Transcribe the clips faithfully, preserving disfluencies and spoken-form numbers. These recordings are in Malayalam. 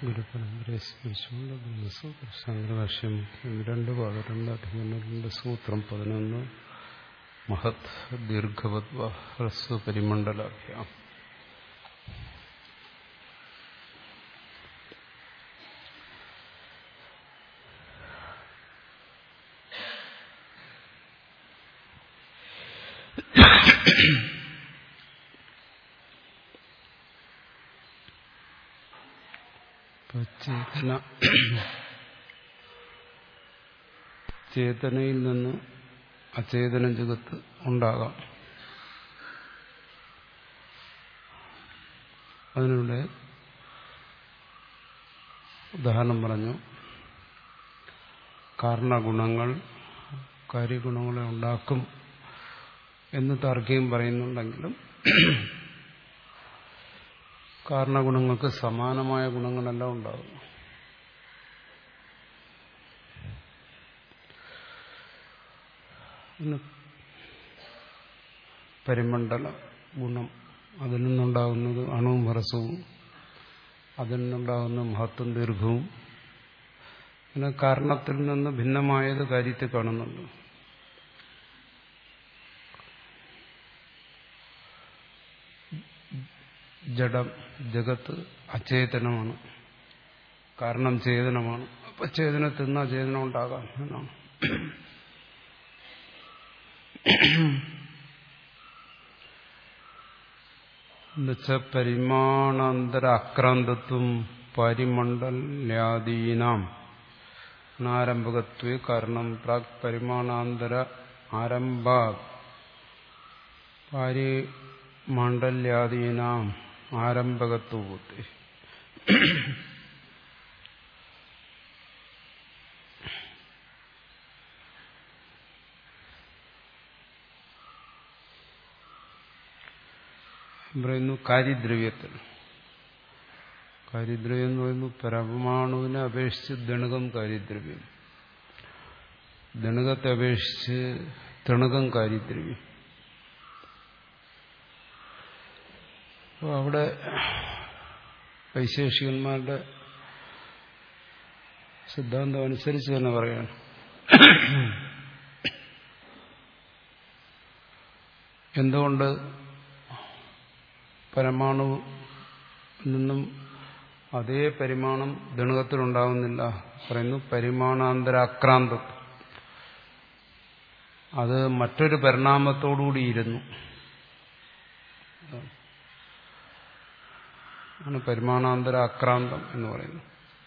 ഗുരുപരമ്പരയെ സ്മരിച്ചുകൊണ്ട് ബ്രഹ്മസൂത്ര ശങ്കരഭാഷ്യം രണ്ട് പാദം രണ്ട് അധികരണം രണ്ട് സൂത്രം പതിനൊന്ന് മഹത് ദീർഘവത്വ ഹ്രസ്വ പരിമണ്ഡലാഭ്യാം. ചേതന ചേതനയിൽ നിന്ന് അചേതന ജഗത്ത് ഉണ്ടാകാം. അതിനുള്ള ഉദാഹരണം പറഞ്ഞു. കാരണഗുണങ്ങൾ കാര്യഗുണങ്ങളെ ഉണ്ടാക്കും എന്ന് താർക്കികം പറയുന്നുണ്ടെങ്കിലും കാരണഗുണങ്ങൾക്ക് സമാനമായ ഗുണങ്ങളെല്ലാം ഉണ്ടാകും. പരിമണ്ഡല ഗുണം, അതിൽ നിന്നുണ്ടാകുന്നത് അണുവും ഹ്രസ്വവും, അതിൽ നിന്നുണ്ടാകുന്ന മഹത്വം ദീർഘവും. പിന്നെ കാരണത്തിൽ നിന്ന് ഭിന്നമായത് കാര്യത്തിൽ കാണുന്നുണ്ട്. ജഡം ജഗത്ത് അചേതനമാണ്, കാരണം ചേതനമാണ്. അപ്പൊ ചേതനത്തിൽ നിന്ന് അചേതനം ഉണ്ടാകാം എന്നാണ്. എന്നുവെച്ചാൽ പരിമാണാന്തര അക്രാന്തത്വം പരിമണ്ഡലാദീനാം ആരംഭകത്വേ കാരണം പ്രാക് പരിമാണാന്തര ആരംഭ പരിമണ്ഡലാദീനാം ആരംഭകത്വത്തെ പറയുന്നു. കാര്യദ്രവ്യത്തിൽ കാര്യദ്രവ്യം എന്ന് പറയുന്നു പരമാണുവിനെ അപേക്ഷിച്ച് ദണുകം കാര്യദ്രവ്യം, ദണുകത്തെ അപേക്ഷിച്ച് തണുകം കാര്യദ്രവ്യം. അപ്പോൾ അവിടെ വൈശേഷികന്മാരുടെ സിദ്ധാന്തം അനുസരിച്ച് തന്നെ പറയാണ്. എന്തുകൊണ്ട് പരമാണു നിന്നും അതേ പരിമാണം ദണുകത്തിലുണ്ടാകുന്നില്ല? പറയുന്നു പരിമാണാന്തര അക്രാന്തം. അത് മറ്റൊരു പരിണാമത്തോടുകൂടിയിരുന്നു. ആണ് പരിമാണാന്തര അക്രാന്തം എന്ന് പറയുന്നു.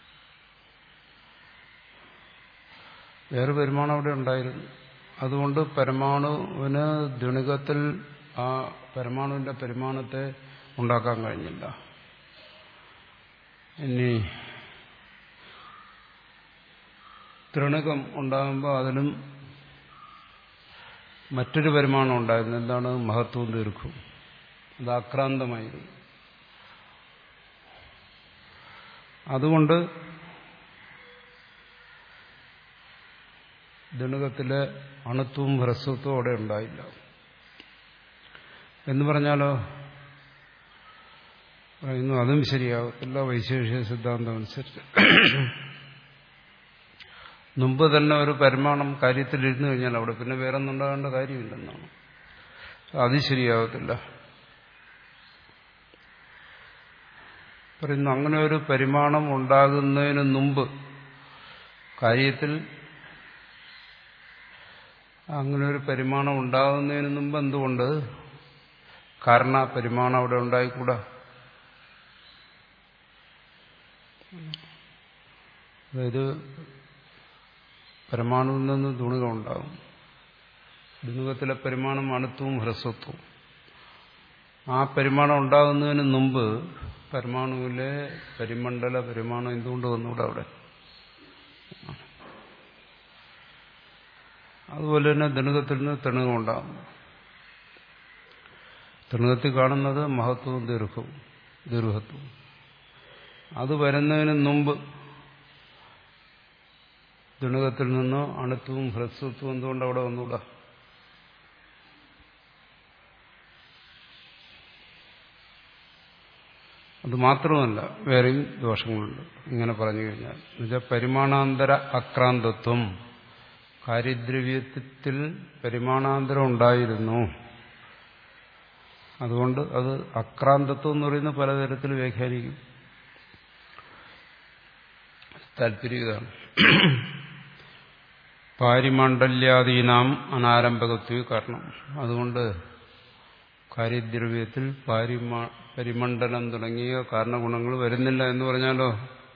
വേറെ പരിമാണം അവിടെ ഉണ്ടായിരുന്നു. അതുകൊണ്ട് പരമാണുവിന് ദണുകത്തിൽ ആ പരമാണുവിന്റെ പരിമാണത്തെ ഉണ്ടാക്കാൻ കഴിഞ്ഞില്ല. ഇനി തൃണകം ഉണ്ടാകുമ്പോൾ അതിലും മറ്റൊരു പരിമാണം ഉണ്ടായിരുന്നു. എന്താണ്? മഹത്വവും ദീർഘവും. അത് ആക്രാന്തമായിരുന്നു. അതുകൊണ്ട് ദണുകത്തിലെ അണുത്വവും ഹ്രസ്വത്വവും അവിടെ ഉണ്ടായില്ല. എന്ന് പറഞ്ഞാലോ പറയുന്നു അതും ശരിയാകത്തില്ല വൈശേഷിക സിദ്ധാന്തം അനുസരിച്ച്. മുമ്പ് തന്നെ ഒരു പരിമാണം കാര്യത്തിലിരുന്നു കഴിഞ്ഞാൽ അവിടെ പിന്നെ വേറെ ഒന്നും ഉണ്ടാകേണ്ട കാര്യമില്ലെന്നാണ്. അത് ശരിയാകത്തില്ല. പറയുന്നു അങ്ങനെ ഒരു പരിമാണം ഉണ്ടാകുന്നതിന് മുമ്പ് കാര്യത്തിൽ അങ്ങനെ ഒരു പരിമാണം ഉണ്ടാകുന്നതിന് മുമ്പ് എന്തുകൊണ്ട് കാരണ പരിമാണം അവിടെ ഉണ്ടായിക്കൂടാ? അതായത് പരമാണുവിൽ നിന്ന് ദുണികം ഉണ്ടാകും. ദുണികത്തിലെ പരിമാണം അണുത്വവും ഹ്രസ്വത്വവും. ആ പരിമാണം ഉണ്ടാകുന്നതിന് മുമ്പ് പരമാണുവിലെ പരിമണ്ഡല പരിമാണം എന്തുകൊണ്ട് വന്നുകൂടെ അവിടെ? അതുപോലെ തന്നെ ദണുകത്തിൽ നിന്ന് തണുകം ഉണ്ടാകും. തണുകത്തിൽ കാണുന്നത് മഹത്വവും ദീർഘവും ദീർഘത്വവും. അത് വരുന്നതിന് മുമ്പ് ദണുകത്തിൽ നിന്ന് അണുത്വവും ഹ്രസ്വത്വവും എന്തുകൊണ്ട് അവിടെ വന്നുകൂടാ? അത് മാത്രമല്ല വേറെയും ദോഷങ്ങളുണ്ട് ഇങ്ങനെ പറഞ്ഞു കഴിഞ്ഞാൽ. എന്നുവെച്ചാൽ പരിമാണാന്തര അക്രാന്തത്വം, കാര്യദ്രവ്യത്തിൽ പരിമാണാന്തരം ഉണ്ടായിരുന്നു. അതുകൊണ്ട് അത് അക്രാന്തത്വം എന്ന് പറയുന്ന പലതരത്തിൽ വ്യാഖ്യാനിക്കും. താല്പര്യം ഇതാണ്. പാരിമാണ്ഡല്യാദീനാം അനാരംഭകത്വ കാരണം. അതുകൊണ്ട് കാര്യദ്രവ്യത്തിൽ പാരിമാ പരിമണ്ഡലം തുടങ്ങിയ കാരണഗുണങ്ങൾ വരുന്നില്ല എന്ന് പറഞ്ഞാലോ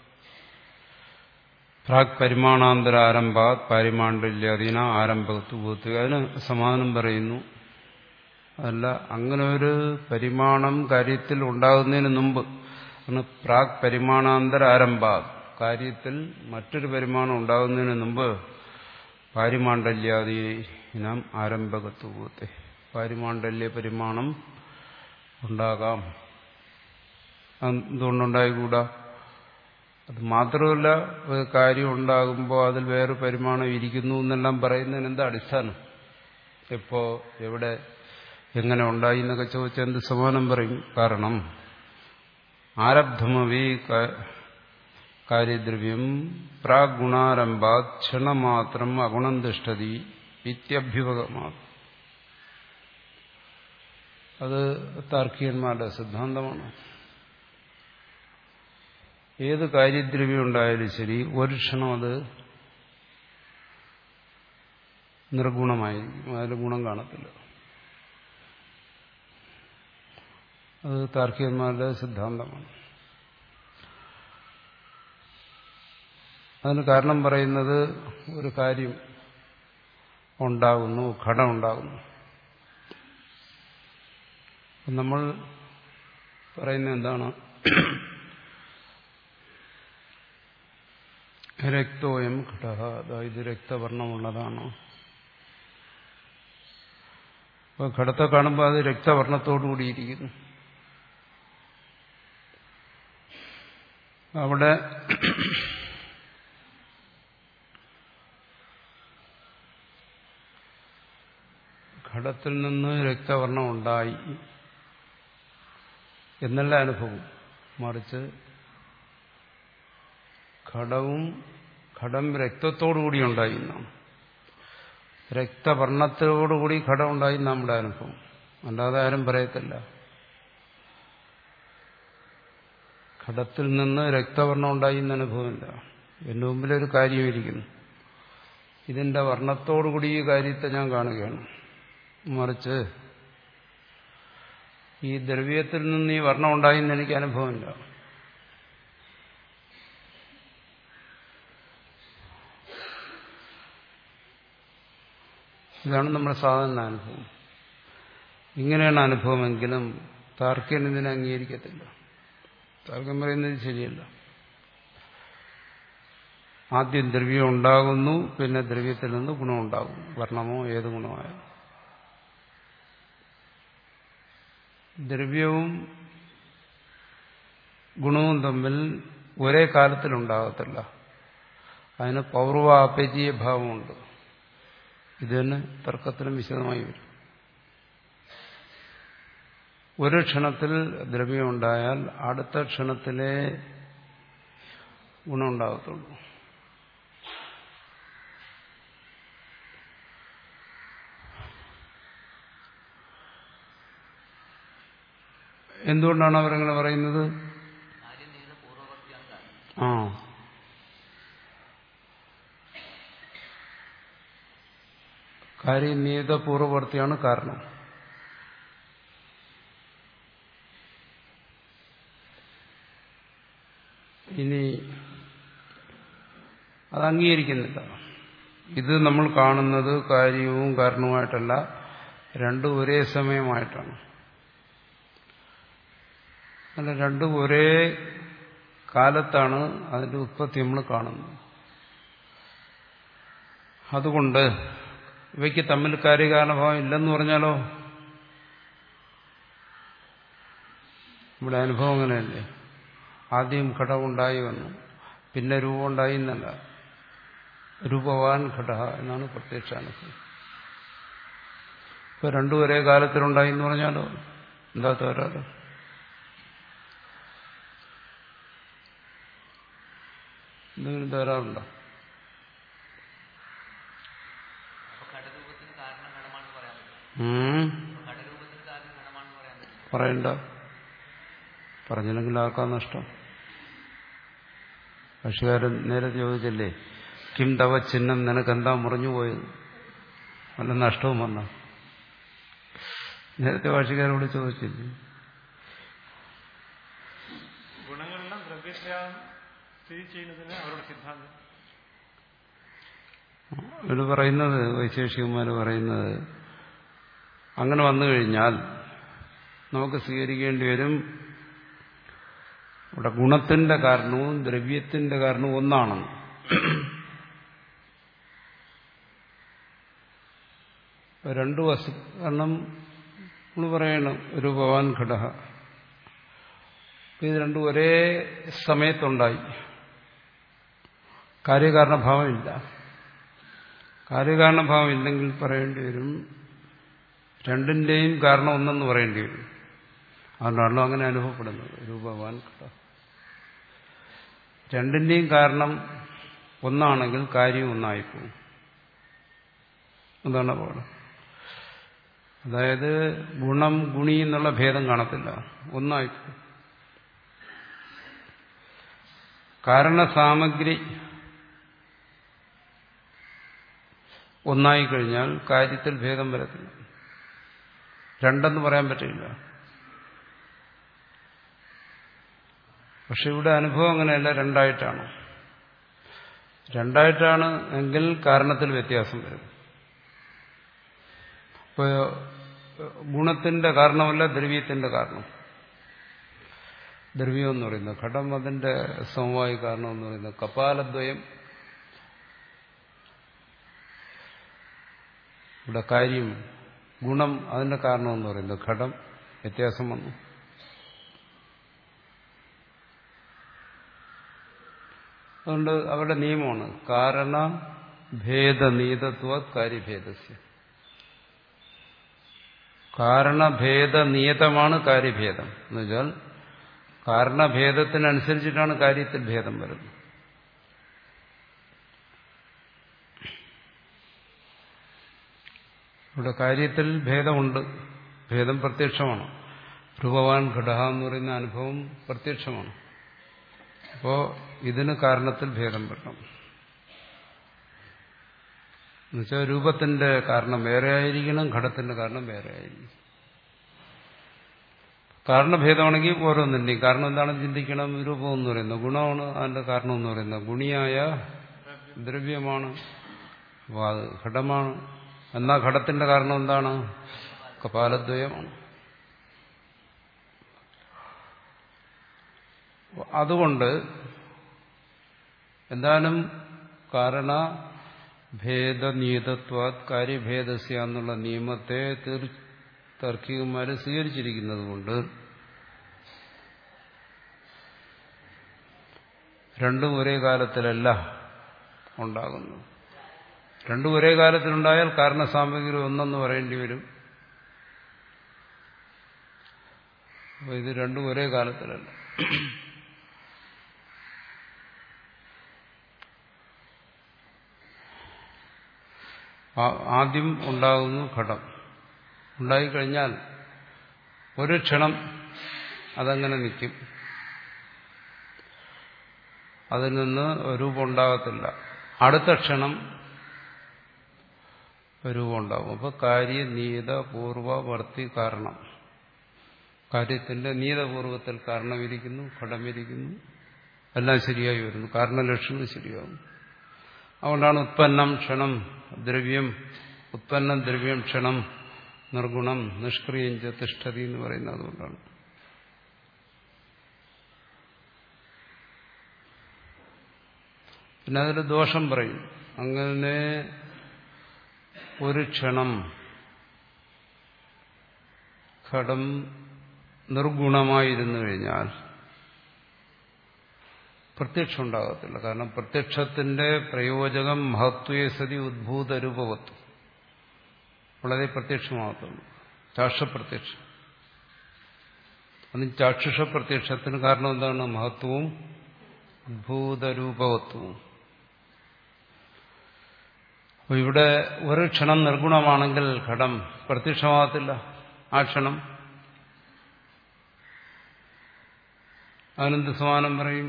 പ്രാക് പരിമാണാന്തര ആരംഭാത് പാരിമാണ്ഡല്യാദീന ആരംഭകത്വ. അതിന് സമാധാനം പറയുന്നു. അതല്ല, അങ്ങനെ ഒരു പരിമാണം കാര്യത്തിൽ ഉണ്ടാകുന്നതിന് മുമ്പ് പ്രാക് പരിമാണാന്തര ആരംഭാത്, കാര്യത്തിൽ മറ്റൊരു പരിമാണം ഉണ്ടാകുന്നതിന് മുമ്പ് പാരിമാണ്ഡല്യാദീനാം ആരംഭകത്വത്തെ, പാരിമാണ്ഡല്യ പരിമാണം ഉണ്ടാകാം. എന്തുകൊണ്ടുണ്ടായിക്കൂടാ? അത് മാത്രമല്ല, ഒരു കാര്യം ഉണ്ടാകുമ്പോൾ അതിൽ വേറെ പരിമാണം ഇരിക്കുന്നു എന്നെല്ലാം പറയുന്നതിന് എന്താ അടിസ്ഥാനം? എപ്പോ, എവിടെ, എങ്ങനെ ഉണ്ടായി എന്നൊക്കെ ചോദിച്ചാൽ എന്ത് സമാനം പറയും? കാരണം ആരബ്ധമവി കാര്യദ്രവ്യം പ്രാഗുണാരംഭാത് ക്ഷണമാത്രം അഗുണം തിഷ്ഠതി ഇത്യഭ്യുപഗമാ. അത് താർക്കികന്മാരുടെ സിദ്ധാന്തമാണ്. ഏത് കാര്യദ്രവ്യം ഉണ്ടായാലും ശരി, ഒരു ക്ഷണം അത് നിർഗുണമായിരിക്കും, അതിൽ ഗുണം കാണത്തില്ല. അത് താർക്കികന്മാരുടെ സിദ്ധാന്തമാണ്. അതിന് കാരണം പറയുന്നത്, ഒരു കാര്യം ഉണ്ടാകുന്നു, ഘടം ഉണ്ടാകുന്നു. നമ്മൾ പറയുന്നത് എന്താണ്? രക്തോയം ഘടഃ, അതായത് രക്തവർണ്ണമുള്ളതാണ്. അപ്പോൾ ഘടത്തെ കാണുമ്പോൾ അത് രക്തവർണ്ണത്തോടു കൂടിയിരിക്കുന്നു. അവിടെ ഘടത്തിൽ നിന്ന് രക്തവർണ്ണം ഉണ്ടായി എന്നല്ല അനുഭവം. മറിച്ച് ഘടവും ഘടം രക്തത്തോടുകൂടി ഉണ്ടായി എന്നാണ്. രക്തവർണ്ണത്തോടുകൂടി ഘടം ഉണ്ടായി നമ്മുടെ അനുഭവം. അല്ലാതെ ആരും പറയത്തില്ല ഘടത്തിൽ നിന്ന് രക്തവർണ്ണം ഉണ്ടായി എന്ന അനുഭവമില്ല. എന്റെ മുമ്പിലൊരു കാര്യം ഇരിക്കുന്നു, ഇതിന്റെ വർണ്ണത്തോടുകൂടി ഈ കാര്യത്തെ ഞാൻ കാണുകയാണ്. മറിച്ച് ഈ ദ്രവ്യത്തിൽ നിന്ന് ഈ വർണ്ണം ഉണ്ടായിന്ന് എനിക്ക് അനുഭവമില്ല. ഇതാണ് നമ്മുടെ സാധാരണ അനുഭവം. ഇങ്ങനെയാണ് അനുഭവമെങ്കിലും താർക്കികൻ ഇതിനെ അംഗീകരിക്കത്തില്ല. താർക്കികൻ പറയുന്നത് ശരിയല്ല. ആദ്യം ദ്രവ്യം ഉണ്ടാകുന്നു, പിന്നെ ദ്രവ്യത്തിൽ നിന്ന് ഗുണം ഉണ്ടാകും, വർണ്ണമോ ഏത് ഗുണമായാലും. ദ്രവ്യവും ഗുണവും തമ്മിൽ ഒരേ കാലത്തിലുണ്ടാകത്തില്ല. അതിന് പൗർവാപര്യ ഭാവമുണ്ട്. ഇത് തന്നെ തർക്കത്തിലും വിശദമായി വരും. ഒരു ക്ഷണത്തിൽ ദ്രവ്യം ഉണ്ടായാൽ അടുത്ത ക്ഷണത്തിലെ ഗുണം ഉണ്ടാകത്തുള്ളൂ. എന്തുകൊണ്ടാണ് അവരങ്ങനെ പറയുന്നത്? ആ കാര്യനിയത പൂർവവർത്തിയാണ് കാരണം. ഇനി അത് അംഗീകരിക്കുന്നില്ല. ഇത് നമ്മൾ കാണുന്നത് കാര്യവും കാരണവുമായിട്ടല്ല, രണ്ടും ഒരേ സമയമായിട്ടാണ്. അല്ല, രണ്ടും ഒരേ കാലത്താണ് അതിന്റെ ഉത്പത്തി നമ്മൾ കാണുന്നത്. അതുകൊണ്ട് ഇവയ്ക്ക് തമ്മിൽ കാര്യകാരണഭാവം ഇല്ലെന്ന് പറഞ്ഞാലോ? ഇവിടെ അനുഭവം അങ്ങനെയല്ലേ. ആദ്യം ഘടമുണ്ടായി വന്നു, പിന്നെ രൂപമുണ്ടായി എന്നല്ല, രൂപവാൻ ഘട എന്നാണ് പ്രത്യക്ഷാനുഭവം. ഇപ്പൊ രണ്ടും ഒരേ കാലത്തിലുണ്ടായി എന്ന് പറഞ്ഞാലോ എന്താ തോരാലോ? എന്തെങ്കിലും തകരാറുണ്ടോ? പറയണ്ട. പറഞ്ഞില്ലെങ്കിൽ ആർക്കാ നഷ്ടം? ഭാഷ്യകാരൻ നേരെ ചോദിച്ചല്ലേ, കിം തവ ചിഹ്നം നിനക്കെന്താ മുറിഞ്ഞു പോയത്, വല്ല നഷ്ടവും വന്ന? നേരത്തെ ഭാഷ്യകാരോട് ചോദിച്ചില്ലേ? ഗുണങ്ങളെല്ലാം ദ്രവ്യത്തിലാണ് സ്ഥിതി ചെയ്യുന്നതിന് അവരുടെ സിദ്ധാന്തം. ഇവര് പറയുന്നത്, വൈശേഷികന്മാര് പറയുന്നത്, അങ്ങനെ വന്നു കഴിഞ്ഞാൽ നമുക്ക് സ്വീകരിക്കേണ്ടി വരും ഇവിടെ ഗുണത്തിന്റെ കാരണവും ദ്രവ്യത്തിന്റെ കാരണവും ഒന്നാണെന്ന്. രണ്ടു വസ്തു കാരണം നമ്മൾ പറയണം രൂപവാൻ ഘടക, ഇത് രണ്ടും ഒരേ സമയത്തുണ്ടായി. കാര്യകാരണഭാവം ഇല്ല. കാര്യകാരണഭാവം ഇല്ലെങ്കിൽ പറയേണ്ടി വരും രണ്ടിന്റെയും കാരണം ഒന്നെന്ന് പറയേണ്ടി വരും. അതുകൊണ്ടാണല്ലോ അങ്ങനെ അനുഭവപ്പെടുന്നത് രൂപവാൻ ഘടക. രണ്ടിന്റെയും കാരണം ഒന്നാണെങ്കിൽ കാര്യം ഒന്നായിപ്പോവും. അതാണ് പാഠം. അതായത് ഗുണം ഗുണി എന്നുള്ള ഭേദം കാണത്തില്ല, ഒന്നായിപ്പോവും. കാരണസാമഗ്രി ഒന്നായിക്കഴിഞ്ഞാൽ കാര്യത്തിൽ ഭേദം വരത്തില്ല. രണ്ടെന്ന് പറയാൻ പറ്റില്ല. പക്ഷെ ഇവിടെ അനുഭവം അങ്ങനെയല്ല, രണ്ടായിട്ടാണ്. രണ്ടായിട്ടാണ് എങ്കിൽ കാരണത്തിൽ വ്യത്യാസം വരും. ഇപ്പോൾ ഗുണത്തിന്റെ കാരണമല്ല ദ്രവ്യത്തിന്റെ കാരണം. ദ്രവ്യം എന്ന് പറയുന്നത് ഘടം, അതിന്റെ സമവായി കാരണം എന്ന് പറയുന്നത് കപാലദ്വയം. ഇവിടെ കാര്യം ഗുണം, അതിന്റെ കാരണം എന്ന് പറയുന്നത് ഘടം. വ്യത്യാസം വന്നു. അതുകൊണ്ട് അവരുടെ നിയമമാണ് കാരണ ഭേദനീതത്വ കാര്യഭേദസ്യ. കാരണഭേദനിയതമാണ് കാര്യഭേദം എന്ന് വെച്ചാൽ കാരണഭേദത്തിനനുസരിച്ചിട്ടാണ് കാര്യത്തിൽ ഭേദം വരുന്നത്. ഇവിടെ കാര്യത്തിൽ ഭേദമുണ്ട്, ഭേദം പ്രത്യക്ഷമാണ്. രൂപവാൻ ഘടക എന്ന് പറയുന്ന അനുഭവം പ്രത്യക്ഷമാണ്. അപ്പോ ഇതിന് കാരണത്തിൽ ഭേദം വരണം. എന്നുവെച്ചാൽ രൂപത്തിന്റെ കാരണം വേറെ ആയിരിക്കണം, ഘടത്തിന്റെ കാരണം വേറെ ആയിരിക്കും. കാരണഭേദമാണെങ്കിൽ ഓരോന്നിന്റെയും കാരണം എന്താണെന്ന് ചിന്തിക്കണം. രൂപം എന്ന് പറയുന്നത് ഗുണമാണ്, അതിന്റെ കാരണം എന്ന് പറയുന്നത് ഗുണിയായ ദ്രവ്യമാണ്. അപ്പോൾ അത് ഘടമാണ്. എന്നാൽ ഘടത്തിന്റെ കാരണം എന്താണ്? കപാലദ്വയമാണ്. അതുകൊണ്ട് എന്തായാലും കാരണ ഭേദനിയതത്വാത് കാര്യഭേദസ്യ എന്നുള്ള നിയമത്തെ താർക്കികന്മാര് സ്വീകരിച്ചിരിക്കുന്നത് കൊണ്ട് രണ്ടും ഒരേ കാലത്തിലല്ല ഉണ്ടാകുന്നു. രണ്ടും ഒരേ കാലത്തിലുണ്ടായാൽ കാരണസാമഗ്രി ഒന്നെന്ന് പറയേണ്ടി വരും. അപ്പോൾ ഇത് രണ്ടും ഒരേ കാലത്തിലല്ല. ആദ്യം ഉണ്ടാകുന്നു ഘടം. ഉണ്ടായിക്കഴിഞ്ഞാൽ ഒരു ക്ഷണം അതങ്ങനെ നിൽക്കും, അതിൽ നിന്ന് രൂപം ഉണ്ടാകത്തില്ല. അടുത്ത ക്ഷണം രൂപം ഉണ്ടാകും. അപ്പോൾ കാര്യനീത പൂർവവർത്തി കാരണം, കാര്യത്തിന്റെ നീതപൂർവത്തിൽ കാരണമിരിക്കുന്നു, ഘടമിരിക്കുന്നു, എല്ലാം ശരിയായി വരുന്നു, കാരണലക്ഷണം ശരിയാകും. അതുകൊണ്ടാണ് ഉത്പന്നം ക്ഷണം ദ്രവ്യം, ഉത്പന്നം ദ്രവ്യം ക്ഷണം നിർഗുണം നിഷ്ക്രിയം ച തിഷ്ഠതി എന്ന് പറയുന്നത്. അതുകൊണ്ടാണ് പിന്നെ അതിൽ ദോഷം പറയും. അങ്ങനെ ഒരു ക്ഷണം ഘടം നിർഗുണമായിരുന്നു കഴിഞ്ഞാൽ പ്രത്യക്ഷം ഉണ്ടാകത്തില്ല. കാരണം പ്രത്യക്ഷത്തിന്റെ പ്രയോജകം മഹത്വേ സതി ഉദ്ഭൂത രൂപവത്വം, വളരെ പ്രത്യക്ഷമാകത്തുള്ളൂ. ചാക്ഷപ്രത്യക്ഷം. അതിന് ചാക്ഷുഷ പ്രത്യക്ഷത്തിന് കാരണം എന്താണ്? മഹത്വവും ഉദ്ഭൂതരൂപവത്വവും. അപ്പൊ ഇവിടെ ഒരു ക്ഷണം നിർഗുണമാണെങ്കിൽ ഘടം പ്രത്യക്ഷമാകത്തില്ല. ആ ക്ഷണം അതിനെന്ത് സമാനം പറയും?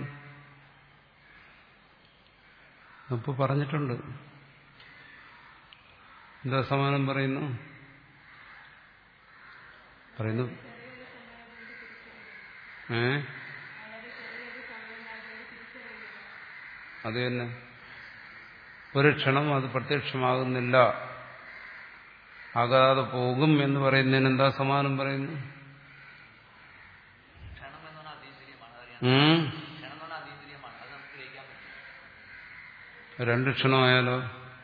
അപ്പൊ പറഞ്ഞിട്ടുണ്ട്. എന്താ സമാനം പറയുന്നു? പറയുന്നു ഏ അത് തന്നെ. ഒരു ക്ഷണം അത് പ്രത്യക്ഷമാകുന്നില്ല, ആകാതെ പോകും എന്ന് പറയുന്നതിന് എന്താ സമാനം പറയുന്നു? രണ്ട് ക്ഷണമായാലോ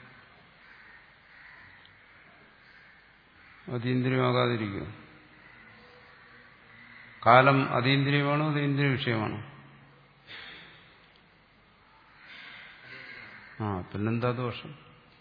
അതീന്ദ്രിയമാകാതിരിക്കും. കാലം അതീന്ദ്രിയമാണോ അതീന്ദ്രിയ വിഷയമാണോ? ആ പിന്നെന്താ ദോഷം?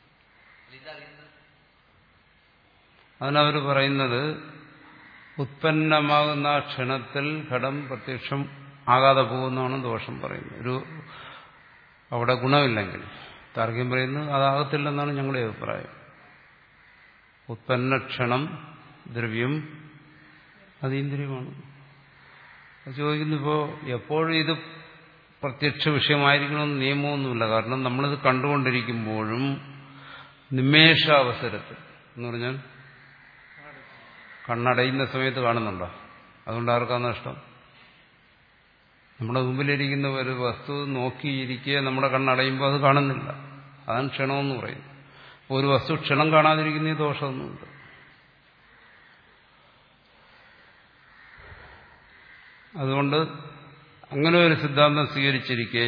അതിനവർ പറയുന്നത് ഉത്പന്നമാകുന്ന ക്ഷണത്തിൽ ഘടം പ്രത്യക്ഷം ആകാതെ പോകുന്നതാണ് ദോഷം പറയുന്നത്. ഒരു അവിടെ ഗുണമില്ലെങ്കിൽ താർക്കികം പറയുന്നത് അതാകത്തില്ലെന്നാണ് ഞങ്ങളുടെ അഭിപ്രായം. ഉത്പന്നക്ഷണം ദ്രവ്യം അതീന്ദ്രിയമാണ്. ചോദിക്കുന്നിപ്പോ എപ്പോഴും ഇത് പ്രത്യക്ഷ വിഷയമായിരിക്കണമെന്ന് നിയമമൊന്നുമില്ല. കാരണം നമ്മളിത് കണ്ടുകൊണ്ടിരിക്കുമ്പോഴും നിമേഷ അവസരത്തിൽ എന്ന് പറഞ്ഞാൽ കണ്ണടയുന്ന സമയത്ത് കാണുന്നുണ്ടോ? അതുകൊണ്ട് ആർക്കാ നഷ്ടം? നമ്മുടെ മുമ്പിലിരിക്കുന്ന ഒരു വസ്തു നോക്കിയിരിക്കുക, നമ്മുടെ കണ്ണടയുമ്പോൾ അത് കാണുന്നില്ല. അതാണ് ക്ഷണമെന്ന് പറയുന്നത്. ഒരു വസ്തു ക്ഷണം കാണാതിരിക്കുന്ന ദോഷമൊന്നുമില്ല. അതുകൊണ്ട് അങ്ങനെ ഒരു സിദ്ധാന്തം സ്വീകരിച്ചിരിക്കെ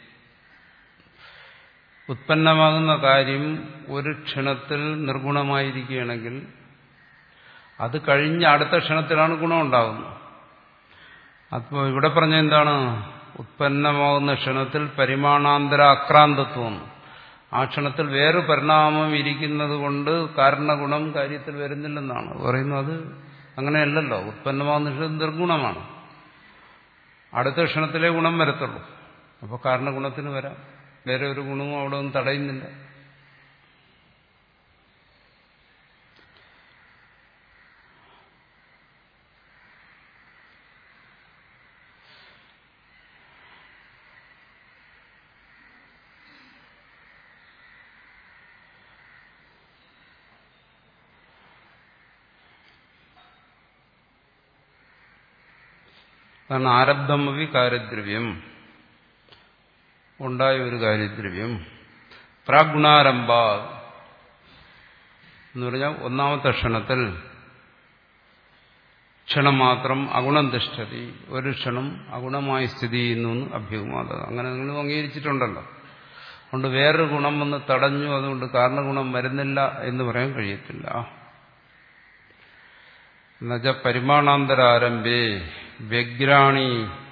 ഉത്പന്നമാകുന്ന കാര്യം ഒരു ക്ഷണത്തിൽ നിർഗുണമായിരിക്കുകയാണെങ്കിൽ അത് കഴിഞ്ഞ അടുത്ത ക്ഷണത്തിലാണ് ഗുണമുണ്ടാകുന്നത്. അപ്പോൾ ഇവിടെ പറഞ്ഞ എന്താണ്? ഉത്പന്നമാകുന്ന ക്ഷണത്തിൽ പരിമാണാന്തര അക്രാന്തത്വം. ആ ക്ഷണത്തിൽ വേറെ പരിണാമം ഇരിക്കുന്നത് കൊണ്ട് കാരണഗുണം കാര്യത്തിൽ വരുന്നില്ലെന്നാണ് പറയുന്നത്. അത് അങ്ങനെയല്ലല്ലോ. ഉത്പന്നമാകുന്ന ക്ഷണം നിർഗുണമാണ്. അടുത്ത ക്ഷണത്തിലേ ഗുണം വരത്തുള്ളൂ. അപ്പോൾ കാരണഗുണത്തിന് വരാം. വേറെ ഒരു ഗുണവും അവിടെ ഒന്നും തടയുന്നില്ല. കാരണം ആരബ്ധമവി കാര്യദ്രവ്യം, ഉണ്ടായ ഒരു കാര്യദ്രവ്യം പ്രാഗുണാരംഭ എന്ന് പറഞ്ഞാൽ ഒന്നാമത്തെ ക്ഷണത്തിൽ ക്ഷണം മാത്രം അഗുണം തിഷ്ഠതി, ഒരു ക്ഷണം അഗുണമായി സ്ഥിതി ചെയ്യുന്നു എന്ന് അഭ്യുമാത. അങ്ങനെ നിങ്ങൾ അംഗീകരിച്ചിട്ടുണ്ടല്ലോ. അതുകൊണ്ട് വേറൊരു ഗുണം വന്ന് തടഞ്ഞു, അതുകൊണ്ട് കാരണഗുണം വരുന്നില്ല എന്ന് പറയാൻ കഴിയത്തില്ല. എന്നുവെച്ചാൽ പരിമാണാന്തരാരംഭേ വ്യഗ്രാണി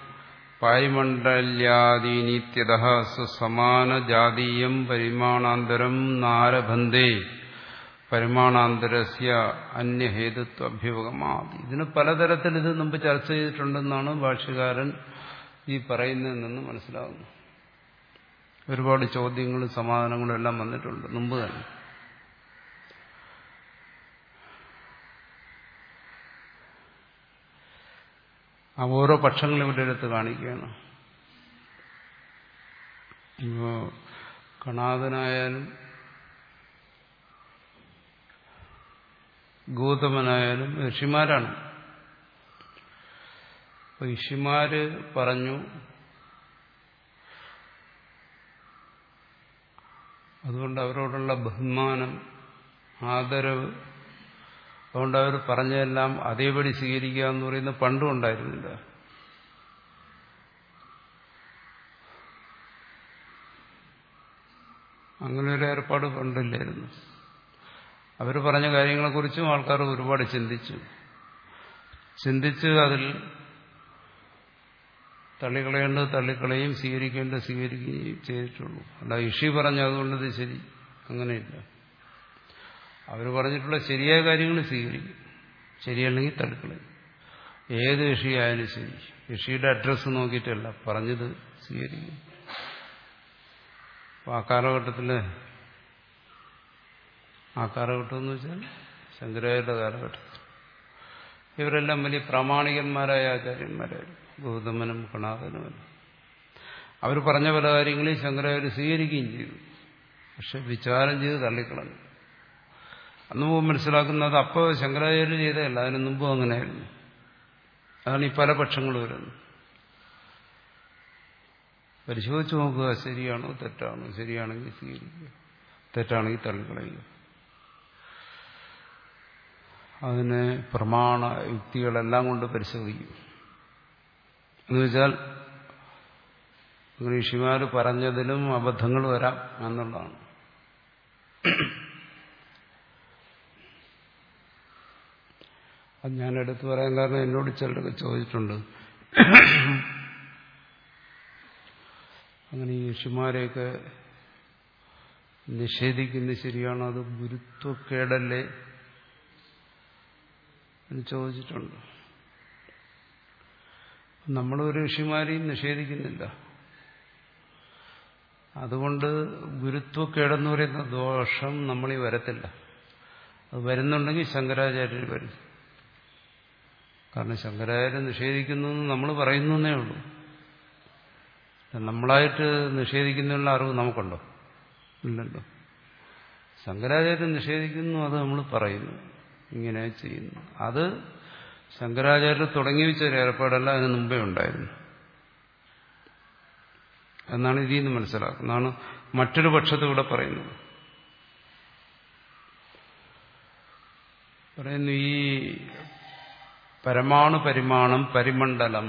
പാരിമണ്ഡല്യാദീനിത്യതഃ സമാനജാതീയം പരിമാണാന്തരം നാരഭന്തേ പരിമാണാന്തരസ്യ അന്യഹേതുത്വഭ്യുപഗമാതി. ഇതിന് പലതരത്തിൽ ഇത് മുമ്പ് ചർച്ച ചെയ്തിട്ടുണ്ടെന്നാണ് ഭാഷ്യകാരൻ ഈ പറയുന്നതിൽ നിന്ന് മനസ്സിലാകുന്നു. ഒരുപാട് ചോദ്യങ്ങളും സമാധാനങ്ങളും എല്ലാം വന്നിട്ടുണ്ട് മുമ്പ് തന്നെ. ആ ഓരോ പക്ഷങ്ങളും ഇവിടെ എടുത്ത് കാണിക്കുകയാണ്. ഇപ്പോ കണാദനായാലും ഗൗതമനായാലും ഋഷിമാരാണ്. അപ്പൊ ഋഷിമാര് പറഞ്ഞു, അതുകൊണ്ട് അവരോടുള്ള ബഹുമാനം, ആദരവ്, അതുകൊണ്ട് അവർ പറഞ്ഞതെല്ലാം അതേപടി സ്വീകരിക്കുക എന്ന് പറയുന്നത് പണ്ടും ഉണ്ടായിരുന്നില്ല. അങ്ങനെ ഒരു ഏർപ്പാട് പണ്ടില്ലായിരുന്നു. അവർ പറഞ്ഞ കാര്യങ്ങളെക്കുറിച്ചും ആൾക്കാർ ഒരുപാട് ചിന്തിച്ചു ചിന്തിച്ച് അതിൽ തള്ളിക്കളയേണ്ടത് തള്ളിക്കളയും സ്വീകരിക്കേണ്ടത് സ്വീകരിക്കുകയും ചെയ്തിട്ടുള്ളൂ. അല്ല ഋഷി പറഞ്ഞു അതുകൊണ്ട് ഇത് ശരി, അങ്ങനെയില്ല. അവർ പറഞ്ഞിട്ടുള്ള ശരിയായ കാര്യങ്ങൾ സ്വീകരിക്കും, ശരിയല്ലെങ്കിൽ തള്ളിക്കളയും. ഏത് ഋഷിയായാലും ശരി, ഋഷിയുടെ അഡ്രസ്സ് നോക്കിയിട്ടല്ല പറഞ്ഞത് സ്വീകരിക്കും. ആ കാലഘട്ടത്തിൽ ആ കാലഘട്ടം എന്ന് വെച്ചാൽ ശങ്കരാചാര്യരുടെ കാലഘട്ടത്തിൽ ഇവരെല്ലാം വലിയ പ്രാമാണികന്മാരായ ആചാര്യന്മാരായിരുന്നു. ഗൗതമനും കണാദനും അവർ പറഞ്ഞ പല കാര്യങ്ങളെയും ശങ്കരാചാര്യ സ്വീകരിക്കുകയും ചെയ്തു. പക്ഷെ വിചാരം ചെയ്ത് തള്ളിക്കളഞ്ഞു. അന്ന് മുമ്പ് മനസ്സിലാക്കുന്നത് അപ്പോൾ ശങ്കരാചാര്യ ചെയ്തതല്ല, അതിന് മുമ്പും അങ്ങനെയായിരുന്നു. അതാണ് ഈ പല പക്ഷങ്ങൾ വരുന്നത്. പരിശോധിച്ച് നോക്കുക, ശരിയാണോ തെറ്റാണോ, ശരിയാണെങ്കിൽ സ്വീകരിക്കുക, തെറ്റാണെങ്കിൽ തള്ളിക്കളയുക. അതിനെ പ്രമാണ യുക്തികളെല്ലാം കൊണ്ട് പരിശോധിക്കും. എന്നുവെച്ചാൽ ഋഷിമാർ പറഞ്ഞതിലും അബദ്ധങ്ങൾ വരാം എന്നുള്ളതാണ്. അത് ഞാൻ എടുത്തു പറയാൻ കാരണം എന്നോട് ചിലരൊക്കെ ചോദിച്ചിട്ടുണ്ട്, അങ്ങനെ ഈ ഋഷിമാരെയൊക്കെ നിഷേധിക്കുന്നത് ശരിയാണോ, അത് ഗുരുത്വക്കേടല്ലേ എന്ന് ചോദിച്ചിട്ടുണ്ട്. നമ്മളൊരു ഋഷിമാരെയും നിഷേധിക്കുന്നില്ല. അതുകൊണ്ട് ഗുരുത്വക്കേടെന്ന് പറയുന്ന ദോഷം നമ്മളീ വരത്തില്ല. അത് വരുന്നുണ്ടെങ്കിൽ ശങ്കരാചാര്യർ വരും. കാരണം ശങ്കരാചാര്യ നിഷേധിക്കുന്നു എന്ന് നമ്മൾ പറയുന്നേ ഉള്ളൂ. നമ്മളായിട്ട് നിഷേധിക്കുന്നതിനുള്ള അറിവ് നമുക്കുണ്ടോ? ഇല്ലല്ലോ. ശങ്കരാചാര്യ നിഷേധിക്കുന്നു, അത് നമ്മൾ പറയുന്നു, ഇങ്ങനെ ചെയ്യുന്നു. അത് ശങ്കരാചാര്യർ തുടങ്ങി വെച്ച ഒരു ഏർപ്പാടല്ല, അതിന് മുമ്പേ ഉണ്ടായിരുന്നു എന്നാണ് ഇതിൽ നിന്ന് മനസ്സിലാക്കുന്നതാണ്. മറ്റൊരു പക്ഷത്തിലൂടെ പറയുന്നത് പറയുന്നു ഈ പരമാണു പരിമാണം പരിമണ്ഡലം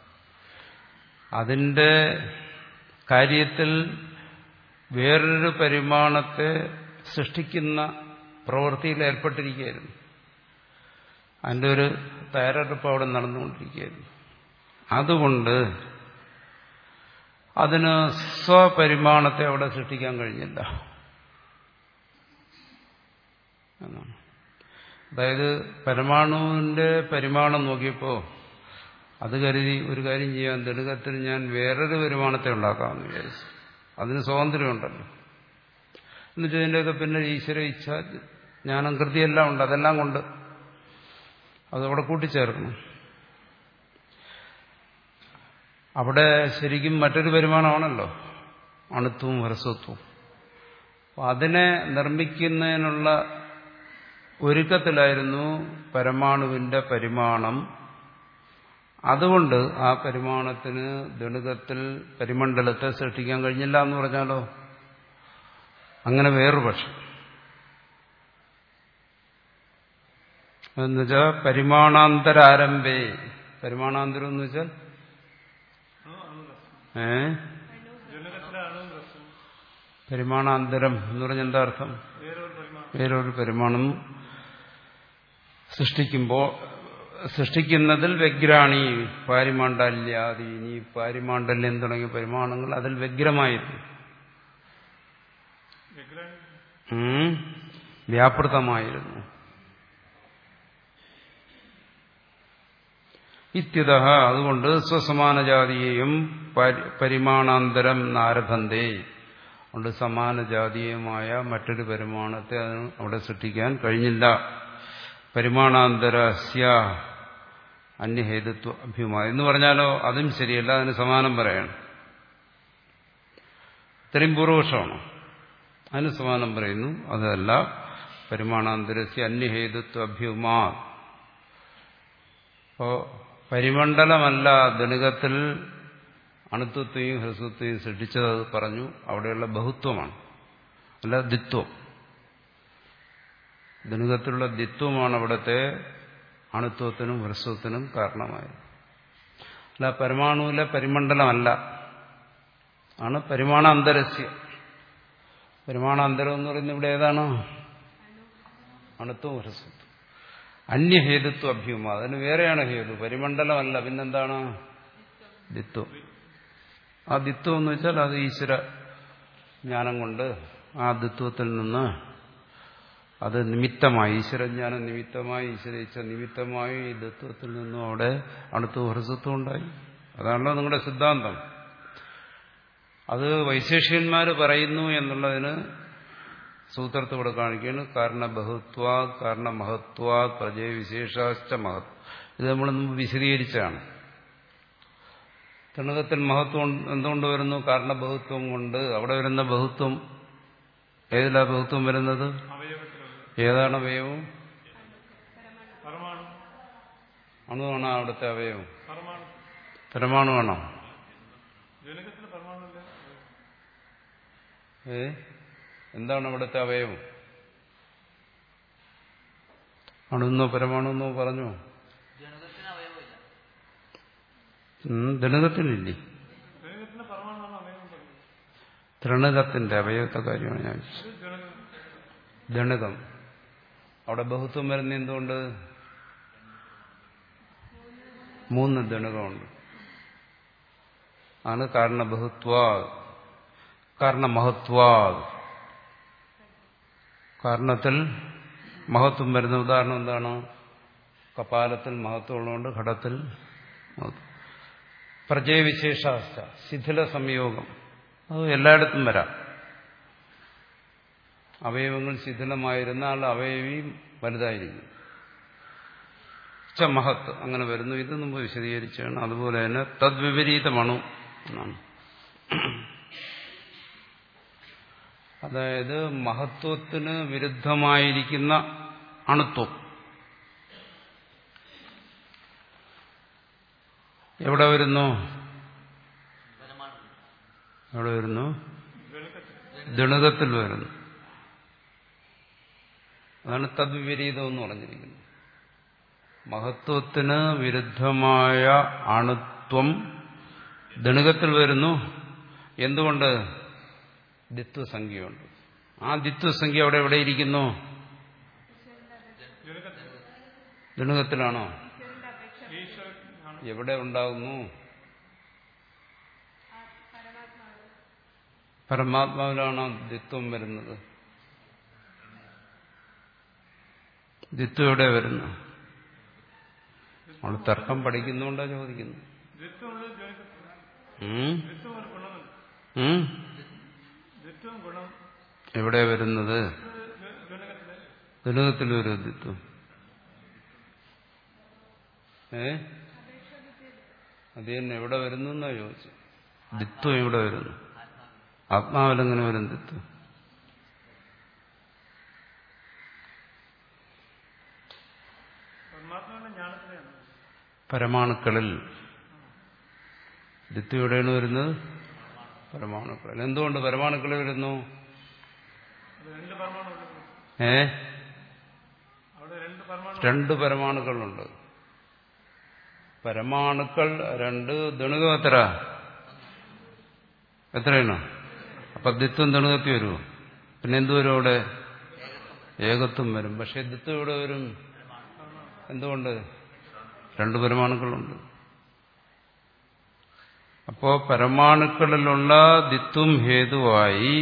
അതിന്റെ കാര്യത്തിൽ വേറൊരു പരിമാണത്തെ സൃഷ്ടിക്കുന്ന പ്രവൃത്തിയിൽ ഏർപ്പെട്ടിരിക്കുകയായിരുന്നു. അതിൻ്റെ ഒരു തയ്യാറെടുപ്പ് അവിടെ നടന്നുകൊണ്ടിരിക്കുകയായിരുന്നു. അതുകൊണ്ട് അതിന് സ്വപരിമാണത്തെ അവിടെ സൃഷ്ടിക്കാൻ കഴിഞ്ഞില്ല എന്നാണ്. അതായത് പരമാണുവിന്റെ പരിമാണം നോക്കിയപ്പോൾ അത് കരുതി ഒരു കാര്യം ചെയ്യാൻ, ദൃഢത്തിൽ ഞാൻ വേറൊരു പരിമാണത്തെ ഉണ്ടാക്കാമെന്ന് വിചാരിച്ചു. അതിന് സ്വാതന്ത്ര്യമുണ്ടല്ലോ. എന്നിട്ട് ഇതിൻ്റെയൊക്കെ പിന്നെ ഈശ്വര ഇച്ഛ ജ്ഞാനം കൃതിയെല്ലാം ഉണ്ട്. അതെല്ലാം കൊണ്ട് അതവിടെ കൂട്ടിച്ചേർക്കണം. അവിടെ ശരിക്കും മറ്റൊരു പരിമാണമാണല്ലോ അണുത്വവും ഹ്രസ്വത്വവും. അതിനെ നിർമ്മിക്കുന്നതിനുള്ള ഒരുക്കത്തിലായിരുന്നു പരമാണുവിന്റെ പരിമാണം. അതുകൊണ്ട് ആ പരിമാണത്തിന് ദണുകത്തിൽ പരിമണ്ഡലത്തെ സൃഷ്ടിക്കാൻ കഴിഞ്ഞില്ല എന്ന് പറഞ്ഞാലോ, അങ്ങനെ വേറൊരു പക്ഷം. എന്നുവെച്ചാൽ പരിമാണാന്തരാരംഭേ, പരിമാണാന്തരം എന്ന് വെച്ചാൽ ഏ പരിമാണാന്തരം എന്ന് പറഞ്ഞ എന്താ അർത്ഥം? വേറൊരു പരിമാണം സൃഷ്ടിക്കുമ്പോൾ സൃഷ്ടിക്കുന്നതിൽ വ്യഗ്രാണി പാരിമാണ്ഡല്യാദി, ഇനി പാരിമാണ്ഡല്യം തുടങ്ങിയ പരിമാണങ്ങൾ അതിൽ വ്യഗ്രമായിരുന്നു, വ്യാപൃതമായിരുന്നു. ഇത്യതഃ അതുകൊണ്ട് സ്വസമാനജാതിയെയും പരിമാണാന്തരം നാരഭന്തേ, അതുകൊണ്ട് സമാനജാതീയമായ മറ്റൊരു പരിമാണത്തെ അതിന് അവിടെ സൃഷ്ടിക്കാൻ കഴിഞ്ഞില്ല. പരിമാണാന്തരസ്യ അന്യഹേതുത്വ അഭ്യുമായ എന്ന് പറഞ്ഞാലോ അതും ശരിയല്ല, അതിന് സമാനം പറയണം. ഇത്രയും പൂർവപക്ഷമാണ്. അതിന് സമാനം പറയുന്നു, അതല്ല. പരിമാണാന്തരസ്യ അന്യഹേതുത്വ അഭ്യുമാ, അപ്പോ പരിമണ്ഡലമല്ല ദണുകത്തിൽ അണുത്വത്തെയും ഹ്രസ്വത്തെയും സൃഷ്ടിച്ചത് പറഞ്ഞു. അവിടെയുള്ള ബഹുത്വമാണ്, അല്ല ദ്വിത്വം. ദണുകത്തിലുള്ള ദ്വിത്വമാണ് അവിടുത്തെ അണുത്വത്തിനും ഹ്രസ്വത്തിനും കാരണമായത്. അല്ല പരമാണുവിലെ പരിമണ്ഡലമല്ല, ആണ് പരിമാണാന്തരസ്യ. പരിമാണാന്തരം എന്ന് പറയുന്നത് ഇവിടെ ഏതാണ്? അണുത്വം ഹ്രസ്വത്വം. അന്യഹേതുത്വ അഭ്യൂമ, അതിന് വേറെയാണ് ഹേതു, പരിമണ്ഡലമല്ല. പിന്നെന്താണ്? ദ്വിത്വം. ആ ദ്വിത്വം എന്ന് വെച്ചാൽ അത് ഈശ്വര ജ്ഞാനം കൊണ്ട് ആ ദ്വിത്വത്തിൽ നിന്ന് അത് നിമിത്തമായി, ഈശ്വരജ്ഞാനം നിമിത്തമായി, ഈശ്വര ഇച്ഛ നിമിത്തമായി ഈ ദ്വിത്വത്തിൽ നിന്നും അവിടെ അണുത്വ ഹ്രസ്വത്വം ഉണ്ടായി. അതാണല്ലോ നിങ്ങളുടെ സിദ്ധാന്തം. അത് വൈശേഷികന്മാർ പറയുന്നു എന്നുള്ളതിന് സൂത്രത്തോടെ കാണിക്കുകയാണ്. കാരണ ബഹുത്വാ കാരണ മഹത്വാ പ്രജയ വിശേഷാശ്ച മഹത്. ഇത് നമ്മൾ മുമ്പ് വിശദീകരിച്ചാണ്. തണുകത്തിൽ മഹത്വം എന്തുകൊണ്ട് വരുന്നു? കാരണബഹുത്വം കൊണ്ട്. അവിടെ വരുന്ന ബഹുത്വം ഏതിലാ ബഹുത്വം വരുന്നത്? ഏതാണ് അവയവം? അണുവാണോ അവിടുത്തെ അവയവം? പരമാണുവാണോ? ഏ എന്താണ് അവിടുത്തെ അവയവം? അണുന്നോ പരമാണെന്നോ പറഞ്ഞു. ദണകത്തിനില്ലേ? തൃണകത്തിന്റെ അവയവത്തെ കാര്യമാണ് ഞാൻ ദണകം. അവിടെ ബഹുത്വം വരുന്ന എന്തുകൊണ്ട്? മൂന്ന് ദണകമുണ്ട്. ആണ് കാരണബഹുത്വാ കാരണമഹത്വാ. കാരണത്തിൽ മഹത്വം വരുന്ന ഉദാഹരണം എന്താണ്? കപാലത്തിൽ മഹത്വം ഉള്ളതുകൊണ്ട് ഘടത്തിൽ മഹത്വം. പ്രജയവിശേഷാസ്ഥ ശിഥില സംയോഗം, അത് എല്ലായിടത്തും വരാം. അവയവങ്ങൾ ശിഥിലമായിരുന്നാൽ അവയവിയും വലുതായിരിക്കും. ച മഹത്ത് അങ്ങനെ വരുന്നു. ഇത് മുമ്പ് വിശദീകരിച്ചാണ്. അതുപോലെ തന്നെ തദ്വിപരീതമണു എന്നാണ്. അതായത് മഹത്വത്തിന് വിരുദ്ധമായിരിക്കുന്ന അണുത്വം എവിടെ വരുന്നു? എവിടെ വരുന്നു? ദണകത്തിൽ വരുന്നു. അതാണ് തദ്വിപരീതം എന്ന് പറഞ്ഞിരിക്കുന്നത്. മഹത്വത്തിന് വിരുദ്ധമായ അണുത്വം ദണകത്തിൽ വരുന്നു. എന്തുകൊണ്ട്? ദിത്വസംഖ്യയുണ്ട്. ആ ദിത്വസംഖ്യ അവിടെ എവിടെ ഇരിക്കുന്നു? ദണകത്തിലാണോ? എവിടെ ഉണ്ടാകുന്നു? പരമാത്മാവിലാണോ ദിത്വം വരുന്നത്? ദിത്വം എവിടെ വരുന്നു? നമ്മൾ തർക്കം പഠിക്കുന്നുകൊണ്ടാ ചോദിക്കുന്നു. എവിടെ വരുന്നത്? ദണകത്തിൽ വരും ദിത്വം. ഏ അത് തന്നെ എവിടെ വരുന്നു എന്നാ ചോദിച്ചു. ദിത്വം എവിടെ വരുന്നു? ആത്മാവിലെങ്ങനെ വരും ദിത്വം? പരമാണുക്കളിൽ. ദിത്വം എവിടെയാണ് വരുന്നത്? പരമാണുക്കളിൽ. എന്തുകൊണ്ട് പരമാണുക്കളിൽ വരുന്നു? ഏ രണ്ട് പരമാണുക്കളുണ്ട്. പരമാണുക്കൾ രണ്ട്. ദണുകം എത്ര? എത്രയാണ്? അപ്പൊ ദിത്വം ദണുകത്തിൽ വരുമോ? പിന്നെ എന്തു വരും അവിടെ? ഏകത്വം വരും. പക്ഷെ ദിത്വം ഇവിടെ വരും. എന്തുകൊണ്ട്? രണ്ട് പരമാണുക്കളുണ്ട്. അപ്പോ പരമാണുക്കളിലുള്ള ദിത്വം ഹേതുവായി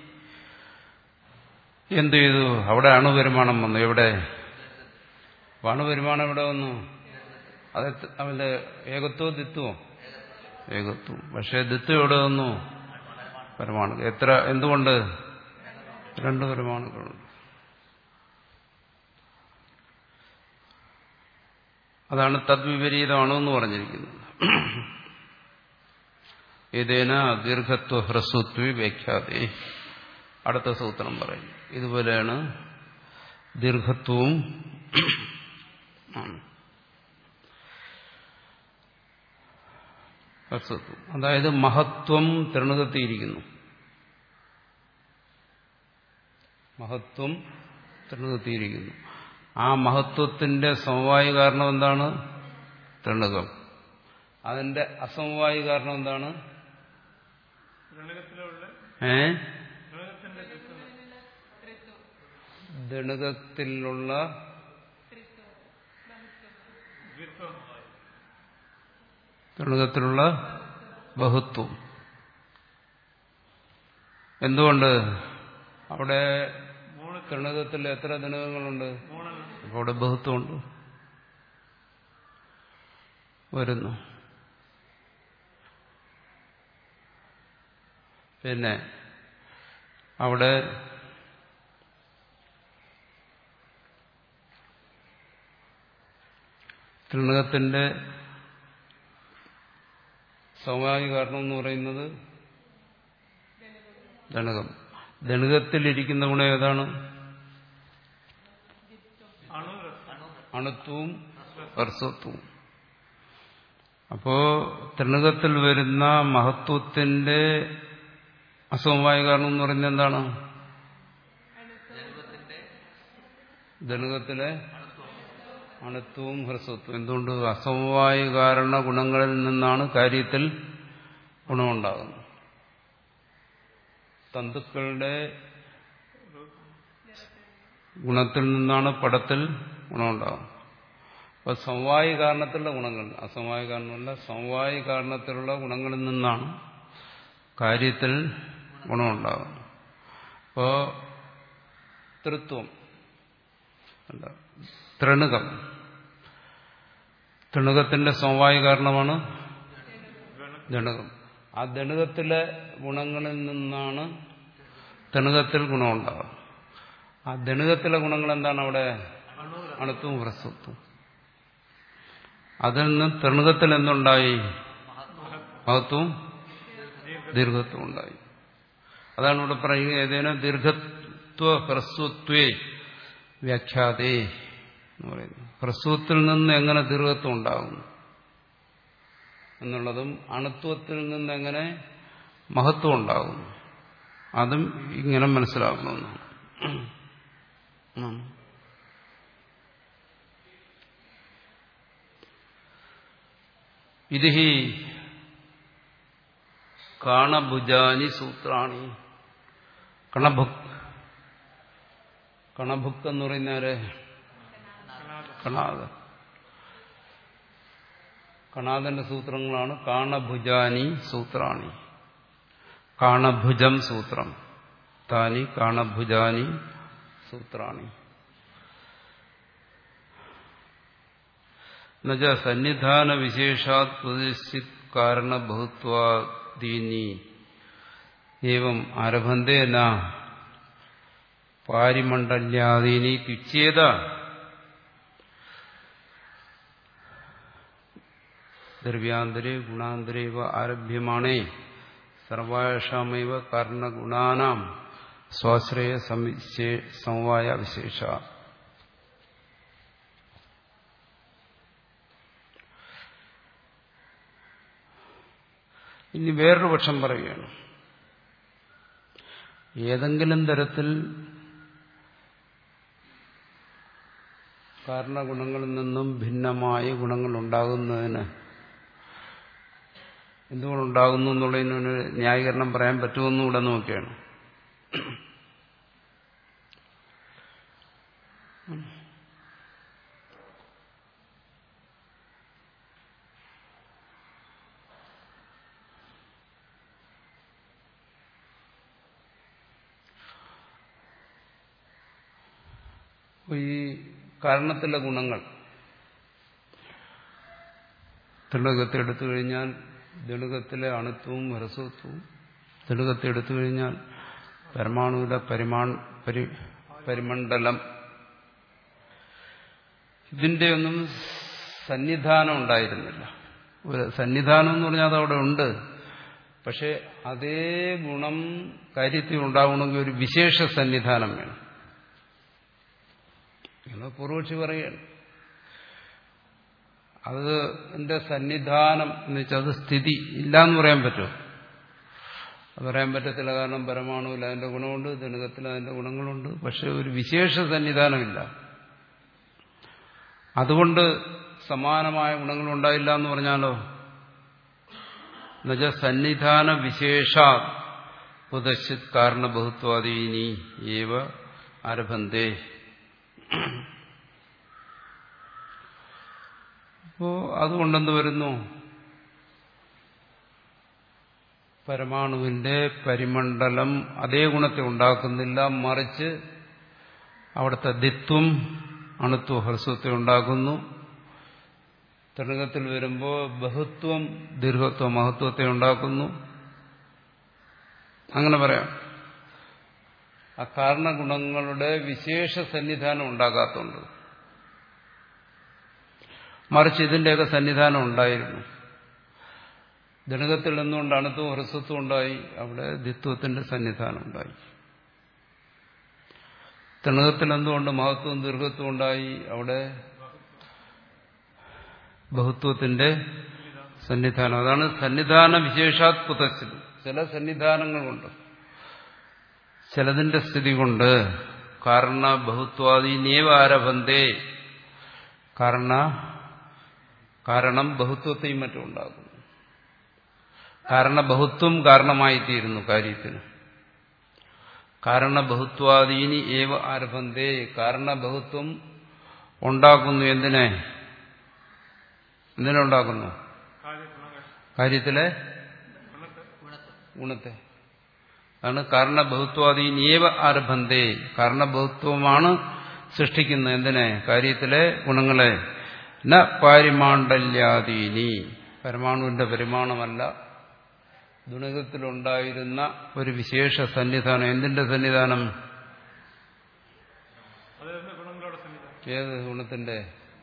എന്തു ചെയ്തു? അവിടെ അണുപരിമാണം വന്നു. എവിടെ? അണുപരിമാണം എവിടെ വന്നു? അത് അവന്റെ ഏകത്വവും ദിത്വവും ഏകത്വം. പക്ഷെ ദിത്വം എവിടെ വന്നു? പരമാണുക്കൾ. എത്ര? എന്തുകൊണ്ട്? രണ്ട് പരമാണുക്കളുണ്ട്. അതാണ് തദ്വിപരീതമാണോ എന്ന് പറഞ്ഞിരിക്കുന്നത്. ഏതേന ദീർഘത്വ ഹ്രസ്വത്വ വ്യാഖ്യാതേ. അടുത്ത സൂത്രം പറയും. ഇതുപോലെയാണ് ദീർഘത്വവും ഹ്രസ്വത്വം. അതായത് മഹത്വം തൃണകത്തിയിരിക്കുന്നു. മഹത്വം തൃണകത്തിയിരിക്കുന്നു. ആ മഹത്വത്തിന്റെ സമവായി കാരണം എന്താണ്? തൃണകം. അതിന്റെ അസമവായി കാരണം എന്താണ്? ഏ ദണകത്തിലുള്ള തൃണകത്തിലുള്ള ബഹുത്വം. എന്തുകൊണ്ട്? അവിടെ തൃണകത്തിൽ എത്ര ദണകങ്ങളുണ്ട്? അവിടെ ബഹുത്വമുണ്ട് വരുന്നു. പിന്നെ അവിടെ തൃണകത്തിന്റെ സ്വാഭാവിക കാരണം എന്ന് പറയുന്നത് ദണകം. ദണകത്തിലിരിക്കുന്ന ഗുണം ഏതാണ്? അണുത്വവും ഹ്രസ്വത്വവും. അപ്പോ തൃണകത്തിൽ വരുന്ന മഹത്വത്തിന്റെ അസമവായ കാരണം എന്ന് പറയുന്നത് എന്താണ്? ദണകത്തിലെ അണുത്വവും ഹ്രസ്വത്വവും. എന്തുകൊണ്ട്? അസമവായ കാരണ ഗുണങ്ങളിൽ നിന്നാണ് കാര്യത്തിൽ ഗുണമുണ്ടാകുന്നത്. തന്തുക്കളുടെ ഗുണത്തിൽ നിന്നാണ് പടത്തിൽ ഗുണമുണ്ടാകുന്നത്. അപ്പൊ സമവായ കാരണത്തിലുള്ള ഗുണങ്ങൾ, അസമവായ കാരണമല്ല, സമവായ കാരണത്തിലുള്ള ഗുണങ്ങളിൽ നിന്നാണ് കാര്യത്തിൽ ഗുണമുണ്ടാകുന്നത്. അപ്പോ തൃത്വം അല്ല, തൃണകം, തൃണകത്തിന്റെ സമവായ കാരണമാണ് ദണകം. ആ ദണകത്തിലെ ഗുണങ്ങളിൽ നിന്നാണ് തൃണകത്തിൽ ഗുണമുണ്ടാകുന്നത്. ആ ദണകത്തിലെ ഗുണങ്ങൾ എന്താണ്? അവിടെ അണുത്വവും ഹ്രസ്വത്വവും. അതിൽ നിന്ന് തൃണകത്തിൽ എന്തുണ്ടായി? മഹത്വവും ദീർഘത്വം ഉണ്ടായി. അതാണ് ഇവിടെ പറയുന്നത്, ഏതേന ദീർഘത്വ ഹ്രസ്വത്വേ വ്യാഖ്യാതേ എന്ന് പറയുന്നു. ഹ്രസ്വത്തിൽ നിന്ന് എങ്ങനെ ദീർഘത്വം ഉണ്ടാകുന്നു എന്നുള്ളതും അണുത്വത്തിൽ നിന്ന് എങ്ങനെ മഹത്വം ഉണ്ടാകുന്നു അതും ഇങ്ങനെ മനസ്സിലാക്കണമെന്നാണ്. ഇത് ഹി കാണഭുജാനി സൂത്രാണി. കണഭുക്, കണഭുക്ക് എന്ന് പറയുന്നവരെ കണാദ, കണാദന്റെ സൂത്രങ്ങളാണ് കാണഭുജാനി സൂത്രാണി. കാണഭുജം സൂത്രം, താനി കാണഭുജാനി സൂത്രാണി. എന്നുവെച്ച സന്നിധാന വിശേഷാത് പ്രതിഷ്ഠിത് കാരണബഹുത്വാദീനി ഏവം ആരഭന്തേ ന പാരിമണ്ഡല്യാദീനി തുച്ഛേത ദ്രവ്യാന്തരേ ഗുണാന്തരേ ആരഭ്യമാണേ സർവാഷാമൈവ കാരണഗുണാനാം സ്വാശ്രയ സമവായ വിശേഷ. ഇനി വേറൊരു പക്ഷം പറയുകയാണ്. ഏതെങ്കിലും തരത്തിൽ കാരണഗുണങ്ങളിൽ നിന്നും ഭിന്നമായ ഗുണങ്ങൾ ഉണ്ടാകുന്നതിന് എന്തുകൊണ്ടുണ്ടാകുന്നു എന്നുള്ളതിനൊരു ന്യായീകരണം പറയാൻ പറ്റുമെന്നും ഇവിടെ നോക്കിയാണ്. ഈ കാരണത്തിലെ ഗുണങ്ങൾ തൃണകത്തെ എടുത്തു കഴിഞ്ഞാൽ ദണകത്തിലെ അണുത്വവും ഹ്രസ്വത്വവും, ദണകത്തെ എടുത്തു കഴിഞ്ഞാൽ പരമാണുവിലെ പരിമാൺ പരി പരിമണ്ഡലം, ഇതിന്റെയൊന്നും സന്നിധാനം ഉണ്ടായിരുന്നില്ല. ഒരു സന്നിധാനം എന്ന് പറഞ്ഞാൽ അതവിടെ ഉണ്ട്. പക്ഷെ അതേ ഗുണം കാര്യത്തിൽ ഉണ്ടാവണമെങ്കിൽ ഒരു വിശേഷ സന്നിധാനം വേണം എന്ന് പൂർവക്ഷി പറയുകയാണ്. അത് എന്റെ സന്നിധാനം എന്ന് വെച്ചാൽ അത് സ്ഥിതി ഇല്ല എന്ന് പറയാൻ പറ്റുമോ? അത് പറയാൻ പറ്റത്തില്ല. കാരണം പരമാണുവിൽ അതിന്റെ ഗുണമുണ്ട്, ദണകത്തിൽ അതിന്റെ ഗുണങ്ങളുണ്ട്. പക്ഷെ ഒരു വിശേഷ സന്നിധാനമില്ല. അതുകൊണ്ട് സമാനമായ ഗുണങ്ങൾ ഉണ്ടായില്ല എന്ന് പറഞ്ഞാലോ? എന്നുവെച്ചാൽ സന്നിധാന വിശേഷ പുതശ്ചിത് കാരണബഹുത്വാദീനി ഏവ ആരഭന്തേ. അപ്പോ അതുകൊണ്ടെന്ത് വരുന്നു? പരമാണുവിന്റെ പരിമണ്ഡലം അതേ ഗുണത്തെ ഉണ്ടാക്കുന്നില്ല, മറിച്ച് അവിടുത്തെ ദിത്വം അണുത്വ ഹ്രസ്വത്തെ ഉണ്ടാക്കുന്നു. തൃണകത്തിൽ വരുമ്പോൾ ബഹുത്വം ദീർഘത്വ മഹത്വത്തെ ഉണ്ടാക്കുന്നു. അങ്ങനെ പറയാം. ആ കാരണഗുണങ്ങളുടെ വിശേഷ സന്നിധാനം ഉണ്ടാകാത്തതുണ്ട്. മറിച്ച് ഇതിന്റെയൊക്കെ സന്നിധാനം ഉണ്ടായിരുന്നു. ദണകത്തിൽ നിന്നുകൊണ്ട് അണുത്വം ഹ്രസ്വത്വം ഉണ്ടായി, അവിടെ ദ്വിത്വത്തിന്റെ സന്നിധാനം ഉണ്ടായി. തണകത്തിൽ എന്തുകൊണ്ട് മഹത്വവും ദീർഘത്വം ഉണ്ടായി, അവിടെ ബഹുത്വത്തിന്റെ സന്നിധാനം. അതാണ് സന്നിധാന വിശേഷാത് കുതച്ചിത്. ചില സന്നിധാനങ്ങളുണ്ട്, ചിലതിന്റെ സ്ഥിതി കൊണ്ട് കാരണ ബഹുത്വാദീനേവ ആരഭന്തേ, കാരണ കാരണം ബഹുത്വത്തെയും മറ്റും ഉണ്ടാകുന്നു. കാരണബഹുത്വം കാരണമായിത്തീരുന്നു കാര്യത്തിന്. കാരണബഹുത്വാദീനി ഏവ ആരഭന്തേ, കാരണബഹുത്വം ഉണ്ടാക്കുന്നു. എന്തിനെ എന്തിനുണ്ടാക്കുന്നു? കാര്യത്തിലെ ഗുണത്തെ. അതാണ് കാരണബഹുത്വാദീനി ഏവ ആരഭന്തേ. കാരണബഹുത്വമാണ് സൃഷ്ടിക്കുന്നത് എന്തിനെ? കാര്യത്തിലെ ഗുണങ്ങളെ. ന പാരിമാണ്ഡല്യാദീനി, പരമാണുവിന്റെ പരിമാണമല്ല, ദുണകത്തിലുണ്ടായിരുന്ന ഒരു വിശേഷ സന്നിധാനം. എന്തിന്റെ സന്നിധാനം? ഏത് ഗുണത്തിന്റെ?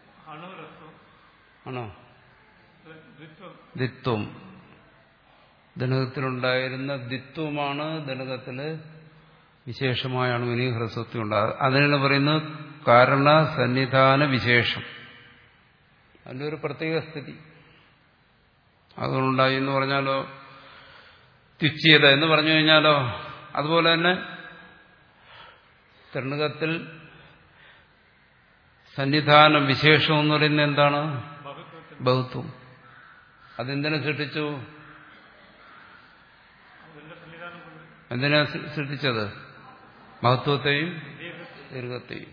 ആണോ? ദ്വിത്വം. ദണകത്തിലുണ്ടായിരുന്ന ദ്വിത്വമാണ് ദണകത്തില് വിശേഷമായ അണുവിന് ഹ്രസ്വത്വം ഉണ്ടാകുക. അതിനാണ് പറയുന്നത് കാരണ സന്നിധാന വിശേഷം. അതിന്റെ ഒരു പ്രത്യേക സ്ഥിതി അതുകൊണ്ടുണ്ടായി എന്ന് പറഞ്ഞാലോ, തുച്ഛീയത എന്ന് പറഞ്ഞു കഴിഞ്ഞാലോ, അതുപോലെ തന്നെ തൃണകത്തിൽ സന്നിധാന വിശേഷം എന്ന് പറയുന്നത് എന്താണ്? ബഹുത്വം. അതെന്തിനെ സൃഷ്ടിച്ചു? എന്തിനാ സൃഷ്ടിച്ചത്? മഹത്വത്തെയും ദീർഘത്തെയും.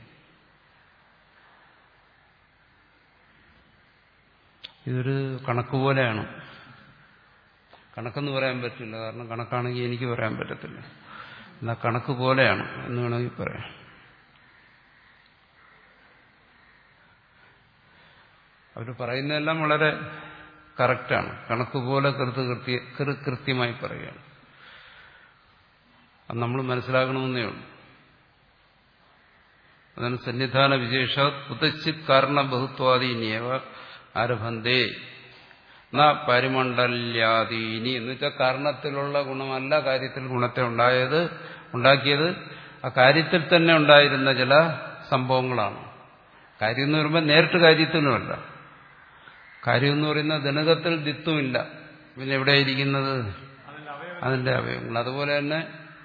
ഇതൊരു കണക്ക് പോലെയാണ്. കണക്കെന്ന് പറയാൻ പറ്റില്ല, കാരണം കണക്കാണെങ്കിൽ എനിക്ക് പറയാൻ പറ്റത്തില്ല. എന്നാൽ കണക്ക് പോലെയാണ് എന്ന് വേണമെങ്കിൽ പറയാം. അവർ പറയുന്നതെല്ലാം വളരെ കറക്റ്റാണ്. കണക്ക് പോലെ കൃത്യ കൃത്യമായി പറയുകയാണ്. അത് നമ്മൾ മനസ്സിലാക്കണമെന്നേ ഉള്ളൂ. അതാണ് സന്നിധാന വിശേഷ കുതച്ചിത് കാരണ ബഹുത്വാദീനിയവ ആരഭന്തേ ന പരിമണ്ഡല്യാദീനി. എന്ന് വെച്ചാൽ കാരണത്തിലുള്ള ഗുണമല്ല കാര്യത്തിൽ ഗുണത്തെ ഉണ്ടായത് ഉണ്ടാക്കിയത് ആ കാര്യത്തിൽ തന്നെ ഉണ്ടായിരുന്ന ചില സംഭവങ്ങളാണ്. കാര്യം എന്ന് പറയുമ്പോൾ നേരിട്ട് കാര്യത്തിനുമല്ല. കാര്യം എന്ന് പറയുന്ന ദണകത്തിൽ ദ്വിത്വമില്ല, പിന്നെ എവിടെയിരിക്കുന്നത്? അതിന്റെ അവയവങ്ങൾ. അതുപോലെ തന്നെ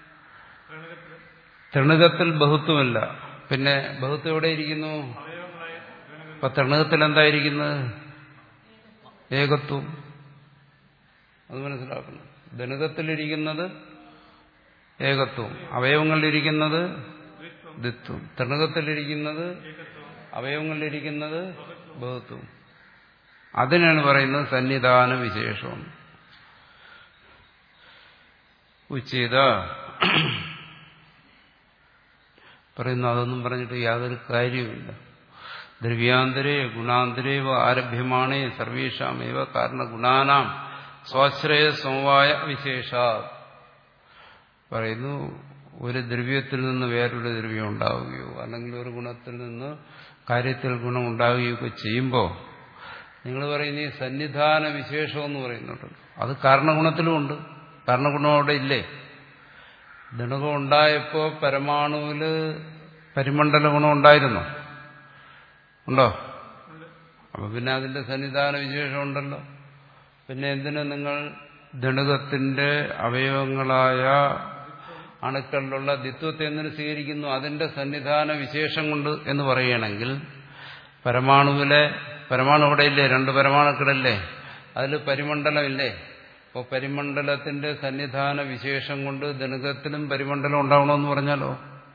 തൃണകത്തിൽ ബഹുത്വമില്ല, പിന്നെ ബഹുത്വം എവിടെയിരിക്കുന്നു? അപ്പൊ തൃണകത്തിൽ എന്തായിരിക്കുന്നത്? ഏകത്വം. അത് മനസ്സിലാക്കണം. ദണകത്തിലിരിക്കുന്നത് ഏകത്വം, അവയവങ്ങളിലിരിക്കുന്നത് ദ്വിത്വം. തൃണകത്തിലിരിക്കുന്നത് അവയവങ്ങളിലിരിക്കുന്നത് ബഹുത്വം. അതിനാണ് പറയുന്നത് സന്നിധാന വിശേഷം. ഉച്ചേത പറയുന്നു. അതൊന്നും പറഞ്ഞിട്ട് യാതൊരു കാര്യവുമില്ല. ദ്രവ്യാന്തരേ ഗുണാന്തരേവ ആരഭ്യമാണേ സർവേഷാമേവ കാരണഗുണാനാം സ്വാശ്രയ സമവായ വിശേഷ. പറയുന്നു, ഒരു ദ്രവ്യത്തിൽ നിന്ന് വേറൊരു ദ്രവ്യം ഉണ്ടാവുകയോ അല്ലെങ്കിൽ ഒരു ഗുണത്തിൽ നിന്ന് കാര്യത്തിൽ ഗുണം ഉണ്ടാവുകയൊക്കെ ചെയ്യുമ്പോൾ നിങ്ങൾ പറയുന്ന ഈ സന്നിധാന വിശേഷം എന്ന് പറയുന്നുണ്ട്. അത് കാരണഗുണത്തിലുമുണ്ട്. കാരണഗുണം അവിടെ ഇല്ലേ? ദണകം ഉണ്ടായപ്പോ പരമാണുവില് പരിമണ്ഡല ഗുണം ഉണ്ടായിരുന്നോ? ഉണ്ടോ? അപ്പൊ പിന്നെ അതിന്റെ സന്നിധാന വിശേഷം ഉണ്ടല്ലോ. പിന്നെ എന്തിനു നിങ്ങൾ ദണകത്തിന്റെ അവയവങ്ങളായ അണുക്കളിലുള്ള ദ്വിത്വത്തെ എന്തിനു സ്വീകരിക്കുന്നു? അതിന്റെ സന്നിധാന വിശേഷം കൊണ്ട് എന്ന് പറയുകയാണെങ്കിൽ പരമാണുവിലെ പരമാണു അവിടെ ഇല്ലേ? രണ്ട് പരമാണുക്കളല്ലേ? അതിൽ പരിമണ്ഡലമില്ലേ? അപ്പോൾ പരിമണ്ഡലത്തിന്റെ സന്നിധാന വിശേഷം കൊണ്ട് ദണകത്തിലും പരിമണ്ഡലം ഉണ്ടാവണമെന്ന് പറഞ്ഞാലോ?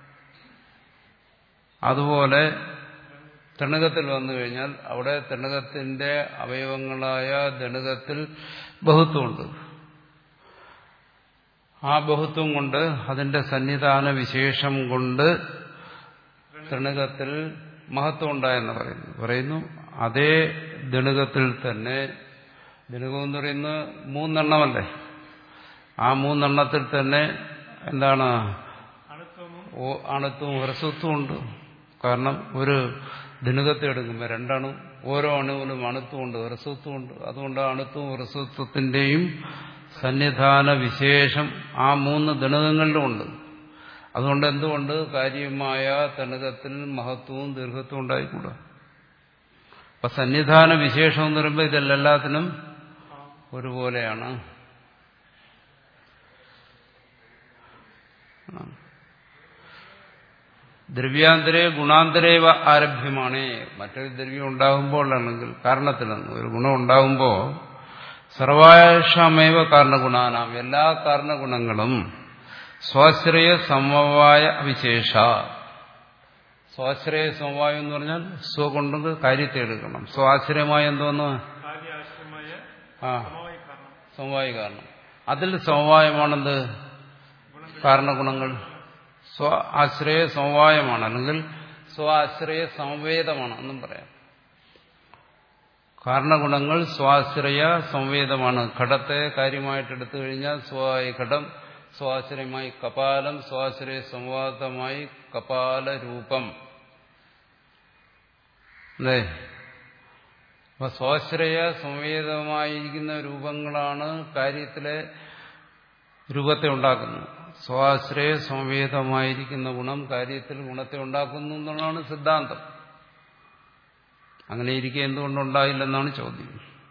അതുപോലെ തൃണകത്തിൽ വന്നു കഴിഞ്ഞാൽ അവിടെ തൃണകത്തിന്റെ അവയവങ്ങളായ ദണകത്തിൽ ബഹുത്വമുണ്ട്. ആ ബഹുത്വം കൊണ്ട് അതിന്റെ സന്നിധാന വിശേഷം കൊണ്ട് തൃണകത്തിൽ മഹത്വം ഉണ്ടായെന്ന് പറയുന്നു പറയുന്നു അതേ ദണകത്തിൽ തന്നെ, ദണകം എന്ന് പറയുന്നത് മൂന്നെണ്ണമല്ലേ? ആ മൂന്നെണ്ണത്തിൽ തന്നെ എന്താണ് അണുത്വവും അണുത്വവും ഹ്രസ്വത്വവും ഉണ്ട്. കാരണം ഒരു ദിനകത്തെ എടുക്കുമ്പോൾ രണ്ടണു ഓരോ അണുവിനും അണുത്വമുണ്ട് ഹ്രസ്വത്വമുണ്ട്. അതുകൊണ്ട് അണുത്വവും ഹ്രസ്വത്വത്തിന്റെയും സന്നിധാന വിശേഷം ആ മൂന്ന് ദിനകങ്ങളിലുമുണ്ട്. അതുകൊണ്ട് എന്തുകൊണ്ട് കാര്യമായ തണുകത്തിൽ മഹത്വവും ദീർഘത്വവും ഉണ്ടായിക്കൂടാ. അപ്പൊ സന്നിധാന വിശേഷം എന്ന് പറയുമ്പോൾ ഇതെല്ലാത്തിനും ഒരുപോലെയാണ്. ദ്രവ്യാന്തരേ ഗുണാന്തരേവ ആരഭ്യമാണേ. മറ്റൊരു ദ്രവ്യം ഉണ്ടാകുമ്പോഴാണെങ്കിൽ കാരണത്തിലെന്ന് ഒരു ഗുണം ഉണ്ടാകുമ്പോൾ സർവാശമേവ കാരണഗുണാനാം എല്ലാ കാരണഗുണങ്ങളും സ്വാശ്രയ സമവായ വിശേഷ. സ്വാശ്രയ സമവായം എന്ന് പറഞ്ഞാൽ സ്വ കൊണ്ട് കാര്യത്തെ എടുക്കണം. സ്വാശ്രയമായ എന്തോന്ന് കാര്യാശ്രമായ ആ സമവായ കാരണം സമവായ കാരണം. അതിൽ സമവായമാണെന്ത് കാരണഗുണങ്ങൾ. സ്വ ആശ്രയ സമവായമാണ്, അല്ലെങ്കിൽ സ്വ ആശ്രയ സംവേദമാണ് എന്നും പറയാം. കാരണഗുണങ്ങൾ സ്വാശ്രയ സംവേദമാണ്. ഘടത്തെ കാര്യമായിട്ട് എടുത്തു കഴിഞ്ഞാൽ സ്വായി ഘടം, സ്വാശ്രയമായി കപാലം, സ്വാശ്രയ സംവാദമായി കപാല രൂപം. അല്ലേ? അപ്പൊ സ്വാശ്രയ സംവേദമായിരിക്കുന്ന രൂപങ്ങളാണ് കാര്യത്തിലെ രൂപത്തെ ഉണ്ടാക്കുന്നത്. സ്വാശ്രയ സംവേദമായിരിക്കുന്ന ഗുണം കാര്യത്തിൽ ഗുണത്തെ ഉണ്ടാക്കുന്നു എന്നുള്ളതാണ് സിദ്ധാന്തം. അങ്ങനെ ഇരിക്കെ എന്തുകൊണ്ടുണ്ടായില്ലെന്നാണ് ചോദ്യം.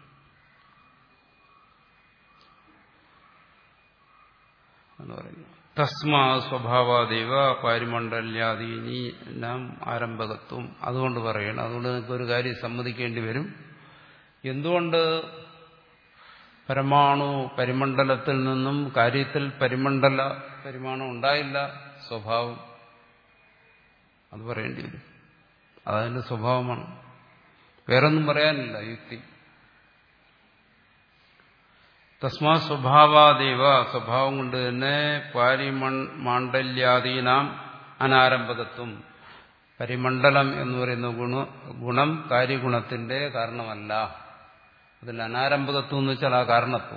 എന്ന് പറയുന്നു തസ്മാ സ്വഭാവാദേവ പാരിമണ്ഡല്യാദീനി നാം ആരംഭകത്വം. അതുകൊണ്ട് പറയണം. അതുകൊണ്ട് നിങ്ങൾക്ക് ഒരു കാര്യം സമ്മതിക്കേണ്ടി വരും. എന്തുകൊണ്ട് പരമാണു പരിമണ്ഡലത്തിൽ നിന്നും കാര്യത്തിൽ പരിമണ്ഡല പരിമാണം ഉണ്ടായില്ല? സ്വഭാവം. അത് പറയേണ്ടി വരും. അതതിന്റെ സ്വഭാവമാണ്. വേറൊന്നും പറയാനില്ല. യുക്തി. തസ്മാ സ്വഭാവാദേവ സ്വഭാവം കൊണ്ട് തന്നെ പാരിമണ്ഡല്യാദീനാം അനാരംഭകത്വം. പരിമണ്ഡലം എന്ന് പറയുന്ന ഗുണ ഗുണം കാര്യഗുണത്തിന്റെ കാരണമല്ല. അതിൽ അനാരംഭകത്വം എന്ന് വെച്ചാൽ ആ കാരണത്വം.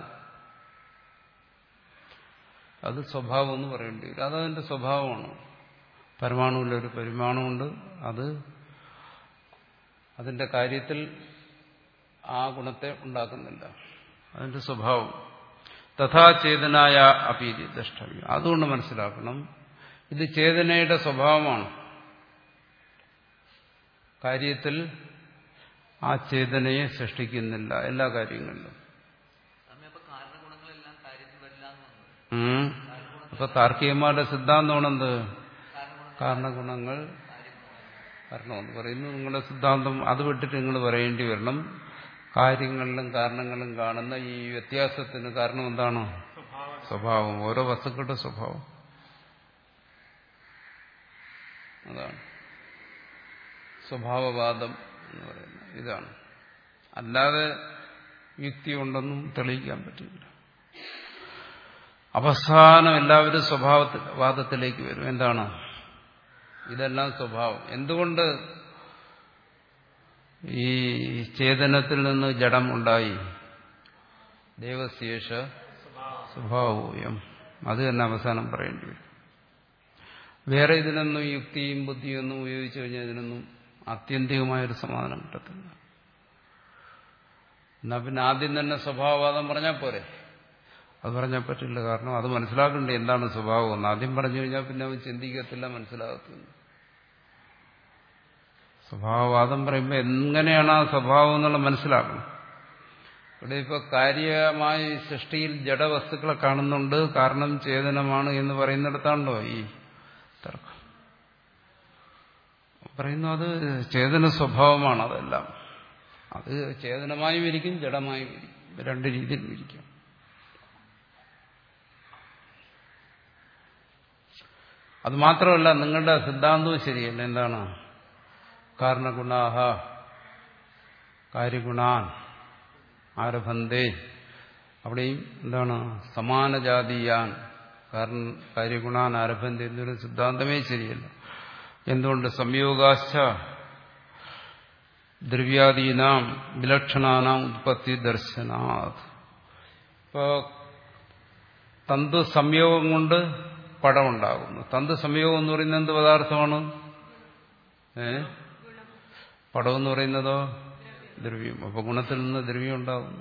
അത് സ്വഭാവം എന്ന് പറയേണ്ടി വരും. അതതിന്റെ സ്വഭാവമാണ്. പരമാണുവിലൊരു പരിമാണമുണ്ട്. അത് അതിന്റെ കാര്യത്തിൽ ആ ഗുണത്തെ ഉണ്ടാക്കുന്നില്ല. അതിന്റെ സ്വഭാവം. തഥാ ചേതനായ അപീതി ദ്രഷ്ടവ്യം. അതുകൊണ്ട് മനസ്സിലാക്കണം, ഇത് ചേതനയുടെ സ്വഭാവമാണ്. കാര്യത്തിൽ ആ ചേതനയെ സൃഷ്ടിക്കുന്നില്ല എല്ലാ കാര്യങ്ങളിലും. അപ്പൊ താർക്കികന്മാരുടെ സിദ്ധാന്തമാണെന്ത്? കാരണഗുണങ്ങൾ കാരണമെന്ന് പറയുന്നു. നിങ്ങളുടെ സിദ്ധാന്തം അത് വിട്ടിട്ട് നിങ്ങൾ പറയേണ്ടി വരണം, കാര്യങ്ങളിലും കാരണങ്ങളിലും കാണുന്ന ഈ വ്യത്യാസത്തിന് കാരണം എന്താണ്? സ്വഭാവം. ഓരോ വസ്തുക്കളുടെ സ്വഭാവം അതാണ് സ്വഭാവവാദം എന്ന് പറയുന്നത്. ഇതാണ്. അല്ലാതെ യുക്തി ഉണ്ടെന്നും തെളിയിക്കാൻ പറ്റില്ല. അവസാനം എല്ലാവരും സ്വഭാവവാദത്തിലേക്ക് വരും. എന്താണ്? ഇതെല്ലാം സ്വഭാവം. എന്തുകൊണ്ട് ഈ ചേതനത്തിൽ നിന്ന് ജഡം ഉണ്ടായി? ദേവശേഷ സ്വഭാവോയം. അത് തന്നെ അവസാനം പറയേണ്ടി വരും. വേറെ ഇതിനൊന്നും യുക്തിയും ബുദ്ധിയും ഒന്നും ഉപയോഗിച്ചു കഴിഞ്ഞാൽ ഇതിനൊന്നും ആത്യന്തികമായൊരു സമാധാനം കിട്ടത്തില്ല. എന്നാ പിന്നെ ആദ്യം തന്നെ സ്വഭാവവാദം പറഞ്ഞാൽ പോരെ? അത് പറഞ്ഞാൽ പറ്റില്ല. കാരണം അത് മനസ്സിലാക്കണ്ടേ എന്താണ് സ്വഭാവം എന്ന്. ആദ്യം പറഞ്ഞു കഴിഞ്ഞാൽ പിന്നെ അവൻ ചിന്തിക്കത്തില്ല, മനസ്സിലാകത്തില്ല. സ്വഭാവവാദം പറയുമ്പോൾ എങ്ങനെയാണ് ആ സ്വഭാവം എന്നുള്ള മനസ്സിലാക്കണം. ഇവിടെ ഇപ്പോൾ കാര്യമായി സൃഷ്ടിയിൽ ജഡവസ്തുക്കളെ കാണുന്നുണ്ട്, കാരണം ചേതനമാണ് എന്ന് പറയുന്നിടത്താണല്ലോ ഈ തർക്കം. പറയുന്നു അത് ചേതന സ്വഭാവമാണ്. അതെല്ലാം അത് ചേതനമായും ഇരിക്കും ജഡമായും ഇരിക്കും. രണ്ട് രീതിയിലും ഇരിക്കും. അത് മാത്രമല്ല, നിങ്ങളുടെ സിദ്ധാന്തവും ശരിയല്ല. എന്താണ്? കാരണഗുണാഹ കാര്യഗുണാൻ ആരഭന്തേ. അവിടെയും എന്താണ്? സമാനജാതീയാൻ കാരണം കാര്യഗുണാൻ ആരഭന്തേ എന്നൊരു സിദ്ധാന്തമേ ശരിയല്ല. എന്തുകൊണ്ട്? സംയോഗാശ്ച ദ്രവ്യാദീനാം വിലക്ഷണാനാം ഉത്പത്തി ദർശനാത്. ഇപ്പോ തന്തു സംയോഗം കൊണ്ട് പടമുണ്ടാകുന്നു. തന്തു സംയോഗം എന്ന് പറയുന്നത് എന്ത് പദാർത്ഥമാണ്? ഏ പടം എന്ന് പറയുന്നതോ ദ്രവ്യം. അപ്പൊ ഗുണത്തിൽ നിന്ന് ദ്രവ്യം ഉണ്ടാകുന്നു.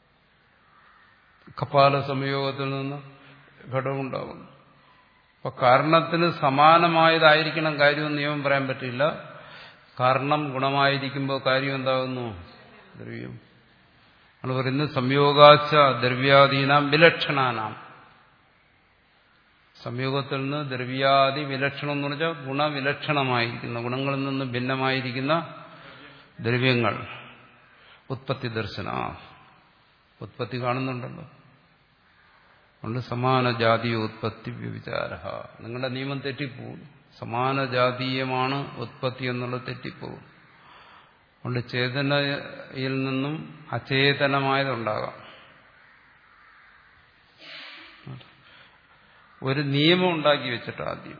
കപാല സംയോഗത്തിൽ നിന്ന് ഘടമുണ്ടാകുന്നു. അപ്പൊ കാരണത്തിന് സമാനമായതായിരിക്കണം കാര്യമെന്ന് നിയമം പറയാൻ പറ്റില്ല. കാരണം ഗുണമായിരിക്കുമ്പോൾ കാര്യം എന്താകുന്നു? ദ്രവ്യം. ആണ് പറയുന്നത് സംയോഗാച്ച ദ്രവ്യാദീനാം വിലക്ഷണാനാം. സംയോഗത്തിൽ നിന്ന് ദ്രവ്യാദി വിലക്ഷണം എന്ന് പറഞ്ഞാൽ ഗുണവിലക്ഷണമായിരിക്കുന്ന, ഗുണങ്ങളിൽ നിന്ന് ഭിന്നമായിരിക്കുന്ന ദ്രവ്യങ്ങൾ. ഉത്പത്തി ദർശന, ഉത്പത്തി കാണുന്നുണ്ടല്ലോ. അതുകൊണ്ട് സമാന ജാതീയ ഉത്പത്തി വ്യഭിചാര. നിങ്ങളുടെ നിയമം തെറ്റിപ്പോകും. സമാന ജാതീയമാണ് ഉത്പത്തി എന്നുള്ളത് തെറ്റിപ്പോകും. അതുകൊണ്ട് ചേതനയിൽ നിന്നും അചേതനമായതുണ്ടാകാം. ഒരു നിയമം ഉണ്ടാക്കി വെച്ചിട്ട് ആദ്യം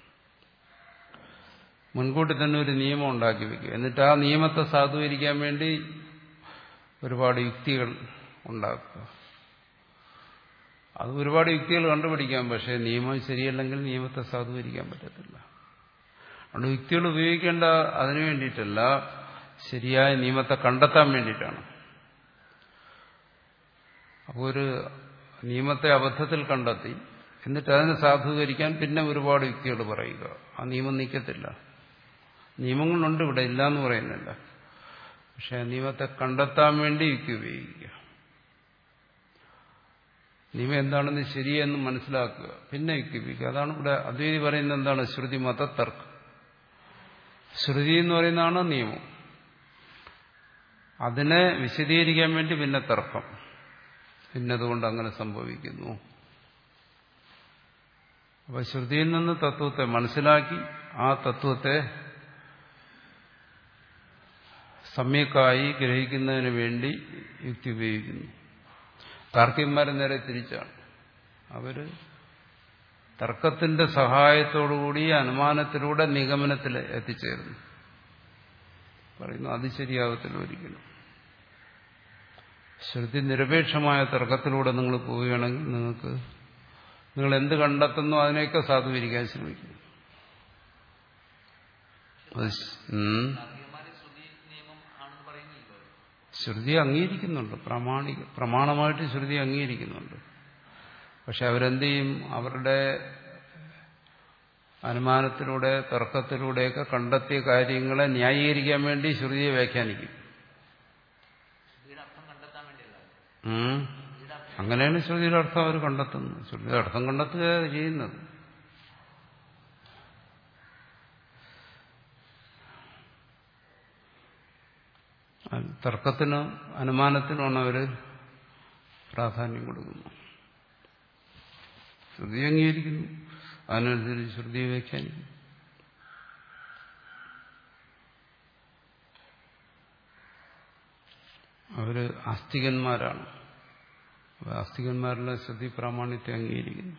മുൻകൂട്ടി തന്നെ ഒരു നിയമം ഉണ്ടാക്കി വെക്കുക. എന്നിട്ട് ആ നിയമത്തെ സാധൂകരിക്കാൻ വേണ്ടി ഒരുപാട് യുക്തികൾ ഉണ്ടാക്കുക. അത് ഒരുപാട് യുക്തികൾ കണ്ടുപിടിക്കാം. പക്ഷേ നിയമം ശരിയല്ലെങ്കിൽ നിയമത്തെ സാധൂകരിക്കാൻ പറ്റത്തില്ല. അതുകൊണ്ട് യുക്തികൾ ഉപയോഗിക്കേണ്ട അതിനു വേണ്ടിയിട്ടല്ല, ശരിയായ നിയമത്തെ കണ്ടെത്താൻ വേണ്ടിയിട്ടാണ്. അപ്പോൾ ഒരു നിയമത്തെ അബദ്ധത്തിൽ കണ്ടെത്തി എന്നിട്ട് അതിനെ സാധൂകരിക്കാൻ പിന്നെ ഒരുപാട് യുക്തികൾ പറയുക. ആ നിയമം നീക്കത്തില്ല. നിയമങ്ങളുണ്ട് ഇവിടെ, ഇല്ല എന്ന് പറയുന്നില്ല. പക്ഷെ ആ നിയമത്തെ കണ്ടെത്താൻ വേണ്ടി യുക്തി ഉപയോഗിക്കുക. നിയമം എന്താണെന്ന് ശരിയെന്ന് മനസ്സിലാക്കുക, പിന്നെ യുക്തി ഉപയോഗിക്കുക. അതാണ് ഇവിടെ അദ്വൈതി പറയുന്നത്. എന്താണ്? ശ്രുതി മത തർക്കം. ശ്രുതി എന്ന് പറയുന്നതാണ് നിയമം. അതിനെ വിശദീകരിക്കാൻ വേണ്ടി പിന്നെ തർക്കം. പിന്നതുകൊണ്ട് അങ്ങനെ സംഭവിക്കുന്നു. അപ്പൊ ശ്രുതിയിൽ നിന്ന് തത്വത്തെ മനസ്സിലാക്കി ആ തത്വത്തെ സമ്യക്കായി ഗ്രഹിക്കുന്നതിന് വേണ്ടി യുക്തി ഉപയോഗിക്കുന്നു. താർക്കികന്മാരെ നേരെ തിരിച്ചാണ്. അവര് തർക്കത്തിന്റെ സഹായത്തോടുകൂടി അനുമാനത്തിലൂടെ നിഗമനത്തിൽ എത്തിച്ചേരുന്നു. പറയുന്നു അത് ശരിയാകത്തില്ല ഒരിക്കലും. ശ്രുതി നിരപേക്ഷമായ തർക്കത്തിലൂടെ നിങ്ങൾ പോവുകയാണെങ്കിൽ നിങ്ങൾക്ക് നിങ്ങൾ എന്ത് കണ്ടെത്തുന്നു അതിനെയൊക്കെ സാധൂകരിക്കാൻ ശ്രമിക്കും. ശ്രുതി അംഗീകരിക്കുന്നുണ്ട്, പ്രാമാണിക പ്രമാണമായിട്ട് ശ്രുതി അംഗീകരിക്കുന്നുണ്ട്. പക്ഷെ അവരെന്ത് ചെയ്യും? അവരുടെ അനുമാനത്തിലൂടെ തർക്കത്തിലൂടെയൊക്കെ കണ്ടെത്തിയ കാര്യങ്ങളെ ന്യായീകരിക്കാൻ വേണ്ടി ശ്രുതിയെ വ്യാഖ്യാനിക്കും. അങ്ങനെയാണ് ശ്രുതിയുടെ അർത്ഥം അവർ കണ്ടെത്തുന്നത്. ശ്രുതിയുടെ അർത്ഥം കണ്ടെത്തുക ചെയ്യുന്നത്. തർക്കത്തിനും അനുമാനത്തിനുമാണ് അവർ പ്രാധാന്യം കൊടുക്കുന്നത്. ശ്രുതി അംഗീകരിക്കുന്നു, അതിനനുസരിച്ച് ശ്രുതിയെ വ്യാഖ്യാനിക്കുന്നു. അവര് ആസ്തികന്മാരാണ്. ആസ്തികന്മാരുടെ ശ്രുതി പ്രാമാണ്യത്തെ അംഗീകരിക്കുന്നു.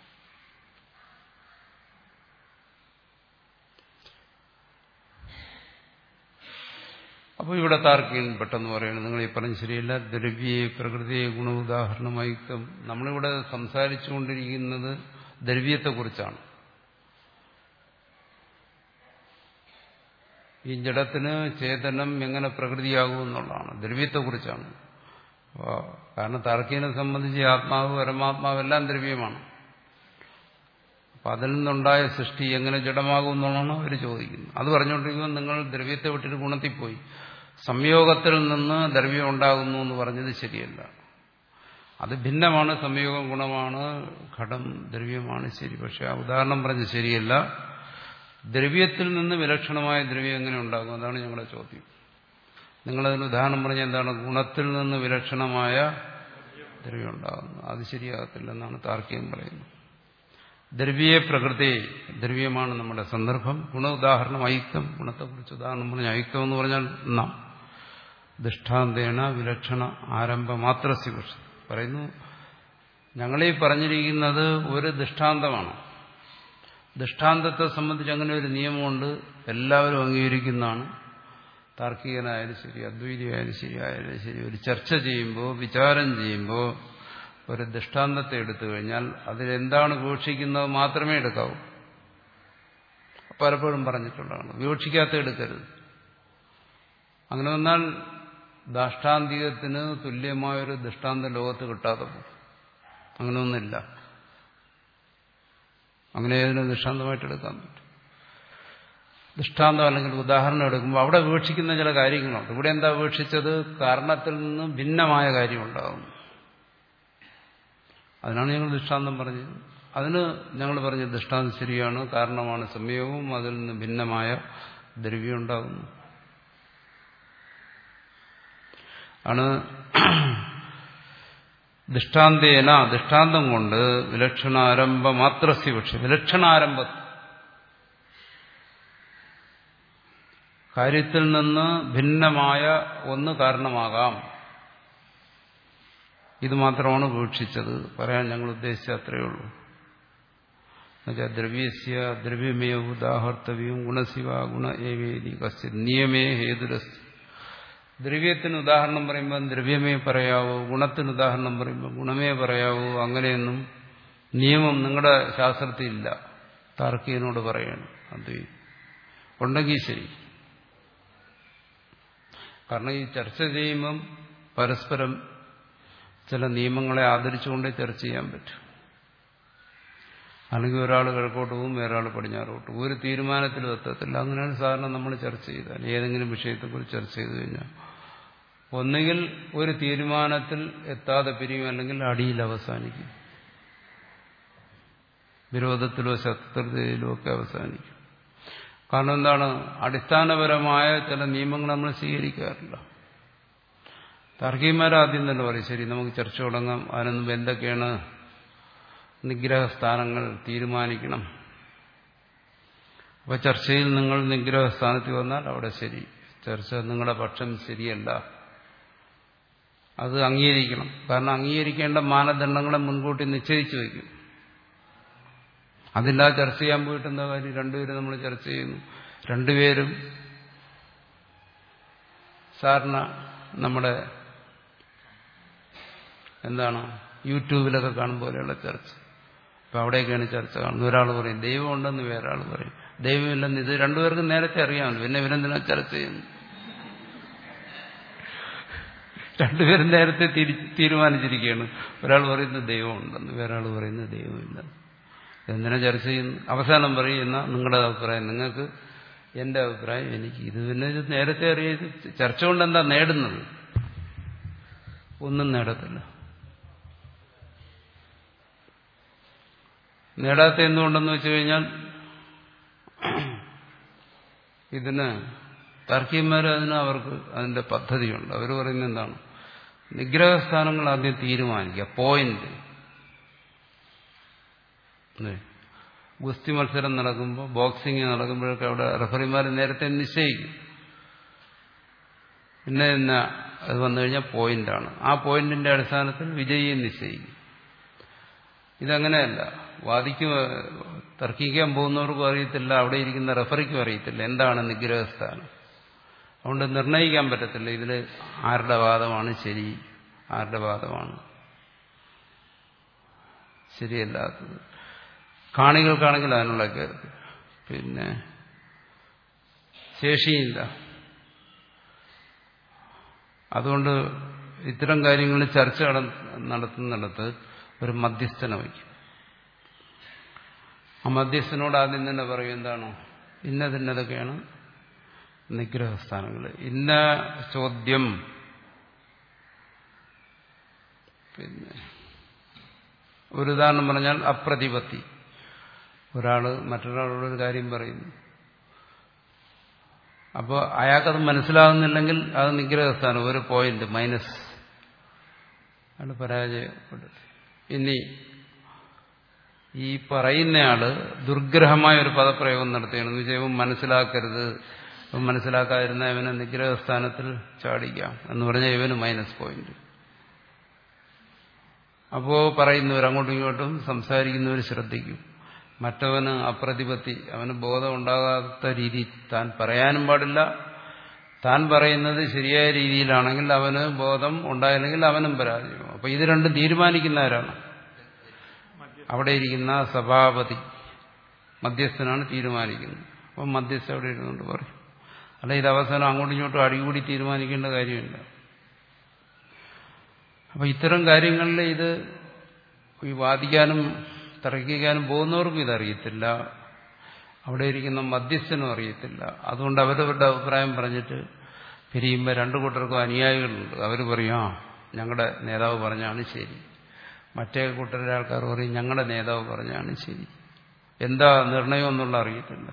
അപ്പോൾ ഇവിടെ താർക്കികൻ പെട്ടെന്ന് പറയുന്നത് നിങ്ങൾ ഈ പറഞ്ഞ ശരിയല്ല, ദ്രവ്യയെ പ്രകൃതിയെ ഗുണോദാഹരണമായുക്തം. നമ്മളിവിടെ സംസാരിച്ചുകൊണ്ടിരിക്കുന്നത് ദ്രവ്യത്തെക്കുറിച്ചാണ്. ഈ ജഡത്തിന് ചേതനം എങ്ങനെ പ്രകൃതിയാകുമെന്നുള്ളതാണ്, ദ്രവ്യത്തെക്കുറിച്ചാണ്. കാരണം താർക്കികനെ സംബന്ധിച്ച് ആത്മാവ് പരമാത്മാവെല്ലാം ദ്രവ്യമാണ്. അപ്പം അതിൽ നിന്നുണ്ടായ സൃഷ്ടി എങ്ങനെ ജഡമാകും എന്നുള്ളതാണ് അവർ ചോദിക്കുന്നത്. അത് പറഞ്ഞുകൊണ്ടിരിക്കുമ്പോൾ നിങ്ങൾ ദ്രവ്യത്തെ വിട്ടിട്ട് ഗുണത്തിൽ പോയി. സംയോഗത്തിൽ നിന്ന് ദ്രവ്യം ഉണ്ടാകുന്നു എന്ന് പറഞ്ഞത് ശരിയല്ല. അത് ഭിന്നമാണ്. സംയോഗം ഗുണമാണ്, ഘടം ദ്രവ്യമാണ്, ശരി. പക്ഷെ ആ ഉദാഹരണം പറഞ്ഞത് ശരിയല്ല. ദ്രവ്യത്തിൽ നിന്ന് വിലക്ഷണമായ ദ്രവ്യം എങ്ങനെ ഉണ്ടാകും? അതാണ് ഞങ്ങളുടെ ചോദ്യം. നിങ്ങളതിന് ഉദാഹരണം പറഞ്ഞാൽ എന്താണ്? ഗുണത്തിൽ നിന്ന് വിലക്ഷണമായ ദ്രവ്യം ഉണ്ടാകുന്നു. അത് ശരിയാകത്തില്ലെന്നാണ് താർക്കികം പറയുന്നത്. ദ്രവ്യേ പ്രകൃതി, ദ്രവ്യമാണ് നമ്മുടെ സന്ദർഭം. ഗുണ ഉദാഹരണം അയുക്തം, ഗുണത്തെക്കുറിച്ച് ഉദാഹരണം പറഞ്ഞ അയുക്തം എന്ന് പറഞ്ഞാൽ നാം ദൃഷ്ടാന്തേന വിലക്ഷണ ആരംഭ മാത്രസ്യ പറയുന്നു. ഞങ്ങളീ പറഞ്ഞിരിക്കുന്നത് ഒരു ദൃഷ്ടാന്തമാണ്. ദൃഷ്ടാന്തത്തെ സംബന്ധിച്ച് അങ്ങനെ ഒരു നിയമമുണ്ട്, എല്ലാവരും അംഗീകരിക്കുന്നതാണ്. താർക്കികനായാലും ശരി, അദ്വൈതിയായാലും ശരി ആയാലും ശരി, ഒരു ചർച്ച ചെയ്യുമ്പോൾ, വിചാരം ചെയ്യുമ്പോൾ ഒരു ദൃഷ്ടാന്തത്തെ എടുത്തു കഴിഞ്ഞാൽ അതിലെന്താണ് വിവക്ഷിക്കുന്നത് മാത്രമേ എടുക്കാവൂ. പലപ്പോഴും പറഞ്ഞിട്ടുള്ളതാണ്. വിവക്ഷിക്കാത്ത എടുക്കരുത്. അങ്ങനെ വന്നാൽ ദാഷ്ടാന്തികത്തിന് തുല്യമായൊരു ദൃഷ്ടാന്ത ലോകത്ത് കിട്ടാതെ പോകും. അങ്ങനെയൊന്നുമില്ല. അങ്ങനെ ഏതിനും ദൃഷ്ടാന്തമായിട്ട് എടുക്കാൻ പറ്റും. ദൃഷ്ടാന്തം അല്ലെങ്കിൽ ഉദാഹരണം എടുക്കുമ്പോൾ അവിടെ വീക്ഷിക്കുന്ന ചില കാര്യങ്ങളുണ്ട്. ഇവിടെ എന്താ വീക്ഷിച്ചത്? കാരണത്തിൽ നിന്ന് ഭിന്നമായ കാര്യമുണ്ടാകും. അതിനാണ് ഞങ്ങൾ ദൃഷ്ടാന്തം പറഞ്ഞത്. അതിന് ഞങ്ങൾ പറഞ്ഞ ദൃഷ്ടാന്തം ശരിയാണ്, കാരണമാണ് സംയോഗവും, അതിൽ നിന്ന് ഭിന്നമായ ദ്രവ്യം ഉണ്ടാകുന്നു. ആണ് ദൃഷ്ടാന്തേന, ദൃഷ്ടാന്തം കൊണ്ട് വിലക്ഷണാരംഭ മാത്രസ്യ പക്ഷെ വിലക്ഷണാരംഭം കാര്യത്തിൽ നിന്ന് ഭിന്നമായ ഒന്ന് കാരണമാകാം. ഇത് മാത്രമാണ് വീക്ഷിച്ചത്. പറയാൻ ഞങ്ങൾ ഉദ്ദേശിച്ച അത്രയേ ഉള്ളൂ. എന്നുവെച്ചാൽ ദ്രവ്യസ്യ ദ്രവ്യമേ ഉദാഹർത്തവ്യം ഗുണശിവ ഗുണ ഏവേദി കശ്ചിത് നിയമേ ഹേതുരസ്. ദ്രവ്യത്തിന് ഉദാഹരണം പറയുമ്പോൾ ദ്രവ്യമേ പറയാവൂ, ഗുണത്തിന് ഉദാഹരണം പറയുമ്പോൾ ഗുണമേ പറയാവൂ. അങ്ങനെയൊന്നും നിയമം നിങ്ങളുടെ ശാസ്ത്രത്തിൽ ഇല്ല. താർക്കികനോട് പറയണം. അത് ഉണ്ടെങ്കിൽ ശരി. കാരണം ഈ ചർച്ച ചെയ്യുമ്പം പരസ്പരം ചില നിയമങ്ങളെ ആദരിച്ചുകൊണ്ടേ ചർച്ച ചെയ്യാൻ പറ്റും. അല്ലെങ്കിൽ ഒരാൾ കിഴക്കോട്ട് പോകും, വേറൊരാൾ പടിഞ്ഞാറോട്ട് പോകും. ഒരു തീരുമാനത്തിലും എത്തത്തില്ല. അങ്ങനെയാണ് സാധാരണ നമ്മൾ ചർച്ച ചെയ്താൽ. ഏതെങ്കിലും വിഷയത്തെക്കുറിച്ച് ചർച്ച ചെയ്തു കഴിഞ്ഞാൽ ഒന്നുകിൽ ഒരു തീരുമാനത്തിൽ എത്താതെ പിരിയും, അല്ലെങ്കിൽ അടിയിൽ അവസാനിക്കും. വിരോധത്തിലോ ശത്രുതയിലോ ഒക്കെ അവസാനിക്കും. കാരണം എന്താണ്? അടിസ്ഥാനപരമായ ചില നിയമങ്ങൾ നമ്മൾ സ്വീകരിക്കാറില്ല. താർക്കികന്മാരാദ്യം തന്നെ പറയും, ശരി നമുക്ക് ചർച്ച തുടങ്ങാം. അതിനൊന്നും എന്തൊക്കെയാണ് നിഗ്രഹസ്ഥാനങ്ങൾ തീരുമാനിക്കണം. അപ്പൊ ചർച്ചയിൽ നിങ്ങൾ നിഗ്രഹസ്ഥാനത്തിൽ വന്നാൽ അവിടെ ശരി, ചർച്ച നിങ്ങളുടെ പക്ഷം ശരിയല്ല, അത് അംഗീകരിക്കണം. കാരണം അംഗീകരിക്കേണ്ട മാനദണ്ഡങ്ങളെ മുൻകൂട്ടി നിശ്ചയിച്ചു വയ്ക്കും. അതില്ലാതെ ചർച്ച ചെയ്യാൻ പോയിട്ട് എന്താ കാര്യം? രണ്ടുപേരും നമ്മൾ ചർച്ച ചെയ്യുന്നു. രണ്ടുപേരും സാധാരണ നമ്മുടെ എന്താണ് യൂട്യൂബിലൊക്കെ കാണും പോലെയുള്ള ചർച്ച. അപ്പൊ അവിടെയൊക്കെയാണ് ചർച്ച കാണുന്നത്. ഒരാൾ പറയും ദൈവം ഉണ്ടെന്ന്, വേറൊരാൾ പറയും ദൈവമില്ലെന്ന്. ഇത് രണ്ടുപേർക്കും നേരത്തെ അറിയാമല്ലോ, പിന്നെ ഇവരെന്തിനാ ചർച്ച ചെയ്യുന്നു? രണ്ടുപേരും നേരത്തെ തീരുമാനിച്ചിരിക്കുകയാണ്. ഒരാൾ പറയുന്നത് ദൈവം ഉണ്ടെന്ന്, വേറൊരാൾ പറയുന്നത് ദൈവമില്ലെന്ന്. എന്തിനാ ചർച്ച ചെയ്യുന്നു? അവസാനം പറയുന്ന നിങ്ങളുടെ അഭിപ്രായം നിങ്ങൾക്ക്, എന്റെ അഭിപ്രായം എനിക്ക്. ഇത് പിന്നെ ഇത് നേരത്തെ അറിയത്. ചർച്ച കൊണ്ട് എന്താ നേടുന്നത്? ഒന്നും നേടത്തില്ല. നേടാത്ത എന്തുകൊണ്ടെന്ന് വെച്ചു കഴിഞ്ഞാൽ ഇതിന് താർക്കികന്മാർ അതിന് അവർക്ക് അതിന്റെ പദ്ധതിയുണ്ട്. അവർ പറയുന്നത് എന്താണ്? നിഗ്രഹസ്ഥാനങ്ങൾ ആദ്യം തീരുമാനിക്കുക, പോയിന്റ്. ഗുസ്തി മത്സരം നടക്കുമ്പോൾ, ബോക്സിംഗ് നടക്കുമ്പോഴൊക്കെ അവിടെ റഫറിമാർ നേരത്തെ നിശ്ചയിക്കും. പിന്നെ എന്നാ അത് വന്നു കഴിഞ്ഞാൽ പോയിന്റാണ്. ആ പോയിന്റിന്റെ അടിസ്ഥാനത്തിൽ വിജയിയെ നിശ്ചയിക്കും. ഇതങ്ങനെയല്ല. വാദിക്കുക, തർക്കിക്കാൻ പോകുന്നവർക്കും അറിയത്തില്ല, അവിടെ ഇരിക്കുന്ന റഫറിക്കും അറിയത്തില്ല എന്താണ് നിഗ്രഹസ്ഥാനം. അതുകൊണ്ട് നിർണയിക്കാൻ പറ്റത്തില്ല ഇതിൽ ആരുടെ വാദമാണ് ശരി, ആരുടെ വാദമാണ് ശരിയല്ലാത്തത്. കാണികൾക്കാണെങ്കിൽ അതിനുള്ള പിന്നെ ശേഷിയില്ല. അതുകൊണ്ട് ഇത്തരം കാര്യങ്ങളിൽ ചർച്ച നടത്തുന്നിടത്ത് ഒരു മധ്യസ്ഥനെ വയ്ക്കും. ആ മധ്യസ്ഥനോട് ആദ്യം തന്നെ പറയും എന്താണ് ഇന്നതിന്നതൊക്കെയാണ് നിഗ്രഹസ്ഥാനങ്ങൾ. ഇന്ന ചോദ്യം പിന്നെ ഒരു ഉദാഹരണം പറഞ്ഞാൽ അപ്രതിപത്തി. ഒരാള് മറ്റൊരാളോടൊരു കാര്യം പറയുന്നു. അപ്പോൾ അയാൾക്കത് മനസ്സിലാകുന്നില്ലെങ്കിൽ അത് നിഗ്രഹസ്ഥാനം, ഒരു പോയിന്റ് മൈനസ്, അയാൾ പരാജയപ്പെടുത്തി. ഇനി ഈ പറയുന്നയാള് ദുർഗ്രഹമായ ഒരു പദപ്രയോഗം നടത്തുകയാണെന്ന് വെച്ചാൽ ഇവൻ മനസ്സിലാക്കരുത്, ഇവൻ മനസ്സിലാക്കാതിരുന്ന ഇവനെ നിഗ്രഹസ്ഥാനത്തിൽ ചാടിക്കാം എന്ന് പറഞ്ഞാൽ ഇവന് മൈനസ് പോയിന്റ്. അപ്പോ പറയുന്നവർ അങ്ങോട്ടും ഇങ്ങോട്ടും സംസാരിക്കുന്നവർ ശ്രദ്ധിക്കും. മറ്റവന് അപ്രതിപത്തി, അവന് ബോധം ഉണ്ടാകാത്ത രീതി താൻ പറയാനും പാടില്ല. താൻ പറയുന്നത് ശരിയായ രീതിയിലാണെങ്കിൽ അവന് ബോധം ഉണ്ടായില്ലെങ്കിൽ അവനും പരാജയം. അപ്പൊ ഇത് രണ്ടും തീരുമാനിക്കുന്ന ആരാണ്? അവിടെ ഇരിക്കുന്ന സഭാപതി മധ്യസ്ഥനാണ് തീരുമാനിക്കുന്നത്. അപ്പം മധ്യസ്ഥ അവിടെ ഇരുന്നുകൊണ്ട് പറയും. അല്ല ഇത് അവസാനം അങ്ങോട്ടും ഇങ്ങോട്ടും അടികൂടി തീരുമാനിക്കേണ്ട കാര്യമില്ല. അപ്പൊ ഇത്തരം കാര്യങ്ങളിൽ ഇത് ഈ വാദിക്കാനും തർക്കിക്കാനും പോകുന്നവർക്കും ഇതറിയത്തില്ല, അവിടെ ഇരിക്കുന്ന മധ്യസ്ഥനും അറിയത്തില്ല. അതുകൊണ്ട് അവരവരുടെ അഭിപ്രായം പറഞ്ഞിട്ട് പിരിയുമ്പോൾ രണ്ടു കൂട്ടർക്കും അനുയായികളുണ്ട്. അവർ പറയും ആ ഞങ്ങളുടെ നേതാവ് പറഞ്ഞാണ് ശരി, മറ്റേ കൂട്ടരുടെ ആൾക്കാർ പറയും ഞങ്ങളുടെ നേതാവ് പറഞ്ഞാണ് ശരി. എന്താ നിർണയം എന്നുള്ള അറിയത്തില്ല.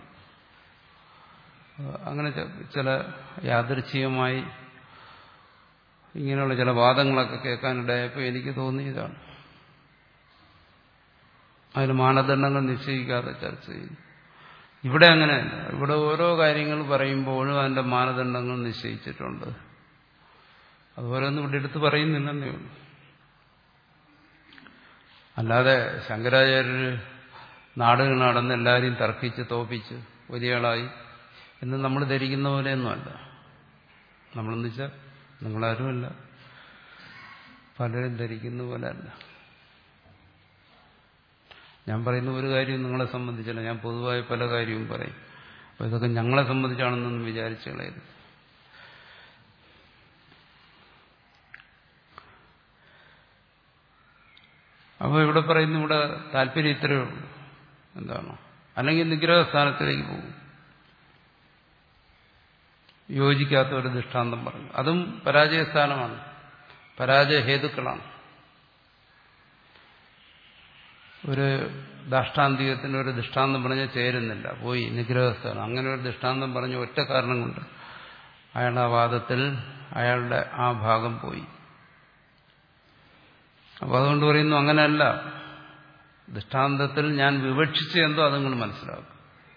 അങ്ങനെ ചില യാദൃച്ഛികമായി ഇങ്ങനെയുള്ള ചില വാദങ്ങളൊക്കെ കേൾക്കാനിടയായപ്പോൾ എനിക്ക് തോന്നിയതാണ്. അതിന് മാനദണ്ഡങ്ങൾ നിശ്ചയിക്കാതെ ചർച്ച ചെയ്യുന്നു. ഇവിടെ അങ്ങനെയല്ല. ഇവിടെ ഓരോ കാര്യങ്ങൾ പറയുമ്പോഴും അതിന്റെ മാനദണ്ഡങ്ങൾ നിശ്ചയിച്ചിട്ടുണ്ട്. അതുപോലൊന്നും ഇവിടെ എടുത്ത് പറയുന്നില്ലെന്നേ ഉള്ളൂ. അല്ലാതെ ശങ്കരാചാര്യർ നാടുകൾ നടന്ന് എല്ലാവരെയും തർക്കിച്ച് തോപ്പിച്ച് വലിയ ആളായി എന്ന് നമ്മൾ ധരിക്കുന്ന പോലെയൊന്നുമല്ല. നമ്മളെന്ന് വെച്ചാൽ നിങ്ങളാരുമല്ല, പലരും ധരിക്കുന്ന പോലെ അല്ല. ഞാൻ പറയുന്ന ഒരു കാര്യവും നിങ്ങളെ സംബന്ധിച്ചല്ല, ഞാൻ പൊതുവായ പല കാര്യവും പറയും. അപ്പോൾ ഇതൊക്കെ ഞങ്ങളെ സംബന്ധിച്ചാണെന്നൊന്നും വിചാരിച്ചു കളയരുത്. അപ്പോൾ ഇവിടെ പറയുന്ന ഇവിടെ താല്പര്യം ഇത്രയേ ഉള്ളൂ. എന്താണോ അല്ലെങ്കിൽ നിഗ്രഹസ്ഥാനത്തിലേക്ക് പോകും. യോജിക്കാത്ത ഒരു ദൃഷ്ടാന്തം പറഞ്ഞു, അതും പരാജയസ്ഥാനമാണ്, പരാജയ ഹേതുക്കളാണ്. ഒരു ദാഷ്ടാന്തികത്തിന് ഒരു ദൃഷ്ടാന്തം പറഞ്ഞാൽ ചേരുന്നില്ല, പോയി നിഗ്രഹസ്ഥാനം. അങ്ങനെ ഒരു ദൃഷ്ടാന്തം പറഞ്ഞ ഒറ്റ കാരണം കൊണ്ട് അയാളുടെ ആ വാദത്തിൽ അയാളുടെ ആ ഭാഗം പോയി. അപ്പൊ അതുകൊണ്ട് പറയുന്നു അങ്ങനെയല്ല, ദൃഷ്ടാന്തത്തിൽ ഞാൻ വിവക്ഷിച്ച് എന്തോ അത് നിങ്ങൾ മനസ്സിലാക്കും.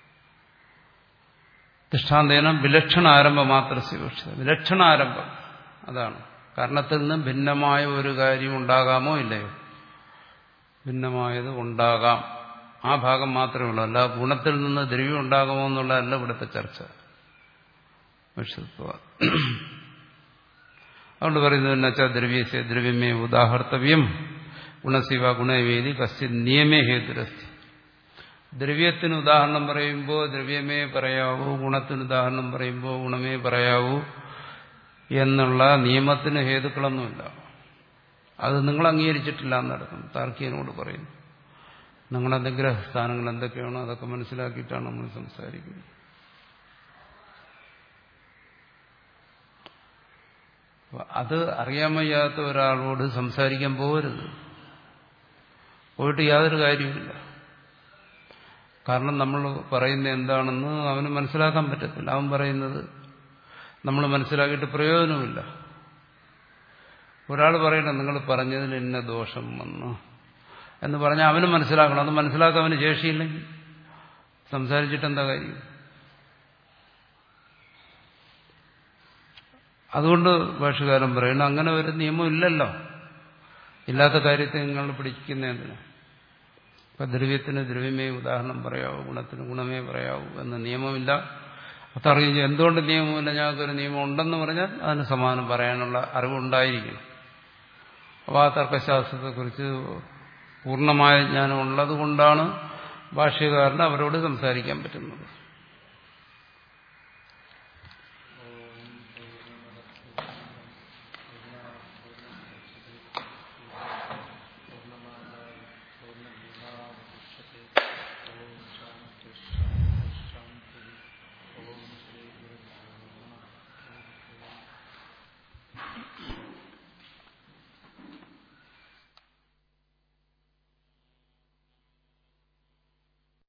ദൃഷ്ടാന്തേന വിലക്ഷണ ആരംഭം മാത്രം വിവക്ഷിച്ചത്. വിലക്ഷണ ആരംഭം അതാണ്. കാരണത്തിൽ നിന്ന് ഭിന്നമായ ഒരു കാര്യം ഉണ്ടാകാമോ ഇല്ലയോ? ഭിന്നമായത് ഉണ്ടാകാം, ആ ഭാഗം മാത്രമേ ഉള്ളൂ. അല്ല ഗുണത്തിൽ നിന്ന് ദ്രവ്യം ഉണ്ടാകുമോ എന്നുള്ളതല്ല ഇവിടുത്തെ ചർച്ച. അതുകൊണ്ട് പറയുന്നത് എന്നുവെച്ചാൽ ദ്രവ്യസ്യ ദ്രവ്യമേ ഉദാഹർത്തവ്യം ഗുണശിവ ഗുണവേദി കശ്ചിത് നിയമേ ഹേതുരസ്തി. ദ്രവ്യത്തിന് ഉദാഹരണം പറയുമ്പോൾ ദ്രവ്യമേ പറയാവൂ, ഗുണത്തിന് ഉദാഹരണം പറയുമ്പോൾ ഗുണമേ പറയാവൂ എന്നുള്ള നിയമത്തിന് ഹേതുക്കളൊന്നുമില്ല. അത് നിങ്ങൾ അംഗീകരിച്ചിട്ടില്ല എന്നർത്ഥം. താർക്കികനോട് പറയുന്നു. നിങ്ങളുടെ നിഗ്രഹസ്ഥാനങ്ങൾ എന്തൊക്കെയാണോ അതൊക്കെ മനസ്സിലാക്കിയിട്ടാണ് നമ്മൾ സംസാരിക്കുന്നത്. അത് അറിയാൻ വയ്യാത്ത ഒരാളോട് സംസാരിക്കാൻ പോകരുത്. പോയിട്ട് യാതൊരു കാര്യവുമില്ല. കാരണം നമ്മൾ പറയുന്നത് എന്താണെന്ന് അവന് മനസ്സിലാക്കാൻ പറ്റത്തില്ല. അവൻ പറയുന്നത് നമ്മൾ മനസ്സിലാക്കിയിട്ട് പ്രയോജനമില്ല. ഒരാൾ പറയണം നിങ്ങൾ പറഞ്ഞതിന് ഇന്ന ദോഷം വന്നു എന്ന് പറഞ്ഞാൽ അവന് മനസ്സിലാക്കണം. അത് മനസ്സിലാക്കാൻ അവന് ശേഷിയില്ലെങ്കിൽ സംസാരിച്ചിട്ട് എന്താ കാര്യം? അതുകൊണ്ട് ഭാഷകാരൻ പറയുന്നു അങ്ങനെ ഒരു നിയമം ഇല്ലല്ലോ. ഇല്ലാത്ത കാര്യത്തെ നിങ്ങൾ പിടിക്കുന്നതിന്. ഇപ്പൊ ദ്രവ്യത്തിന് ദ്രവ്യമേ ഉദാഹരണം പറയാവൂ, ഗുണത്തിന് ഗുണമേ പറയാവൂ എന്ന നിയമമില്ല. അതറിയില്ല. എന്തുകൊണ്ട് നിയമമില്ല? ഞങ്ങൾക്കൊരു നിയമം ഉണ്ടെന്ന് പറഞ്ഞാൽ അതിന് സമാനം പറയാനുള്ള അറിവുണ്ടായിരിക്കണം. അപ്പോൾ ആ തർക്കശാസ്ത്രത്തെക്കുറിച്ച് പൂർണ്ണമായ ജ്ഞാനം ഉള്ളത് കൊണ്ടാണ് ഭാഷ്യകാരന് അവരോട് സംസാരിക്കാൻ പറ്റുന്നത്.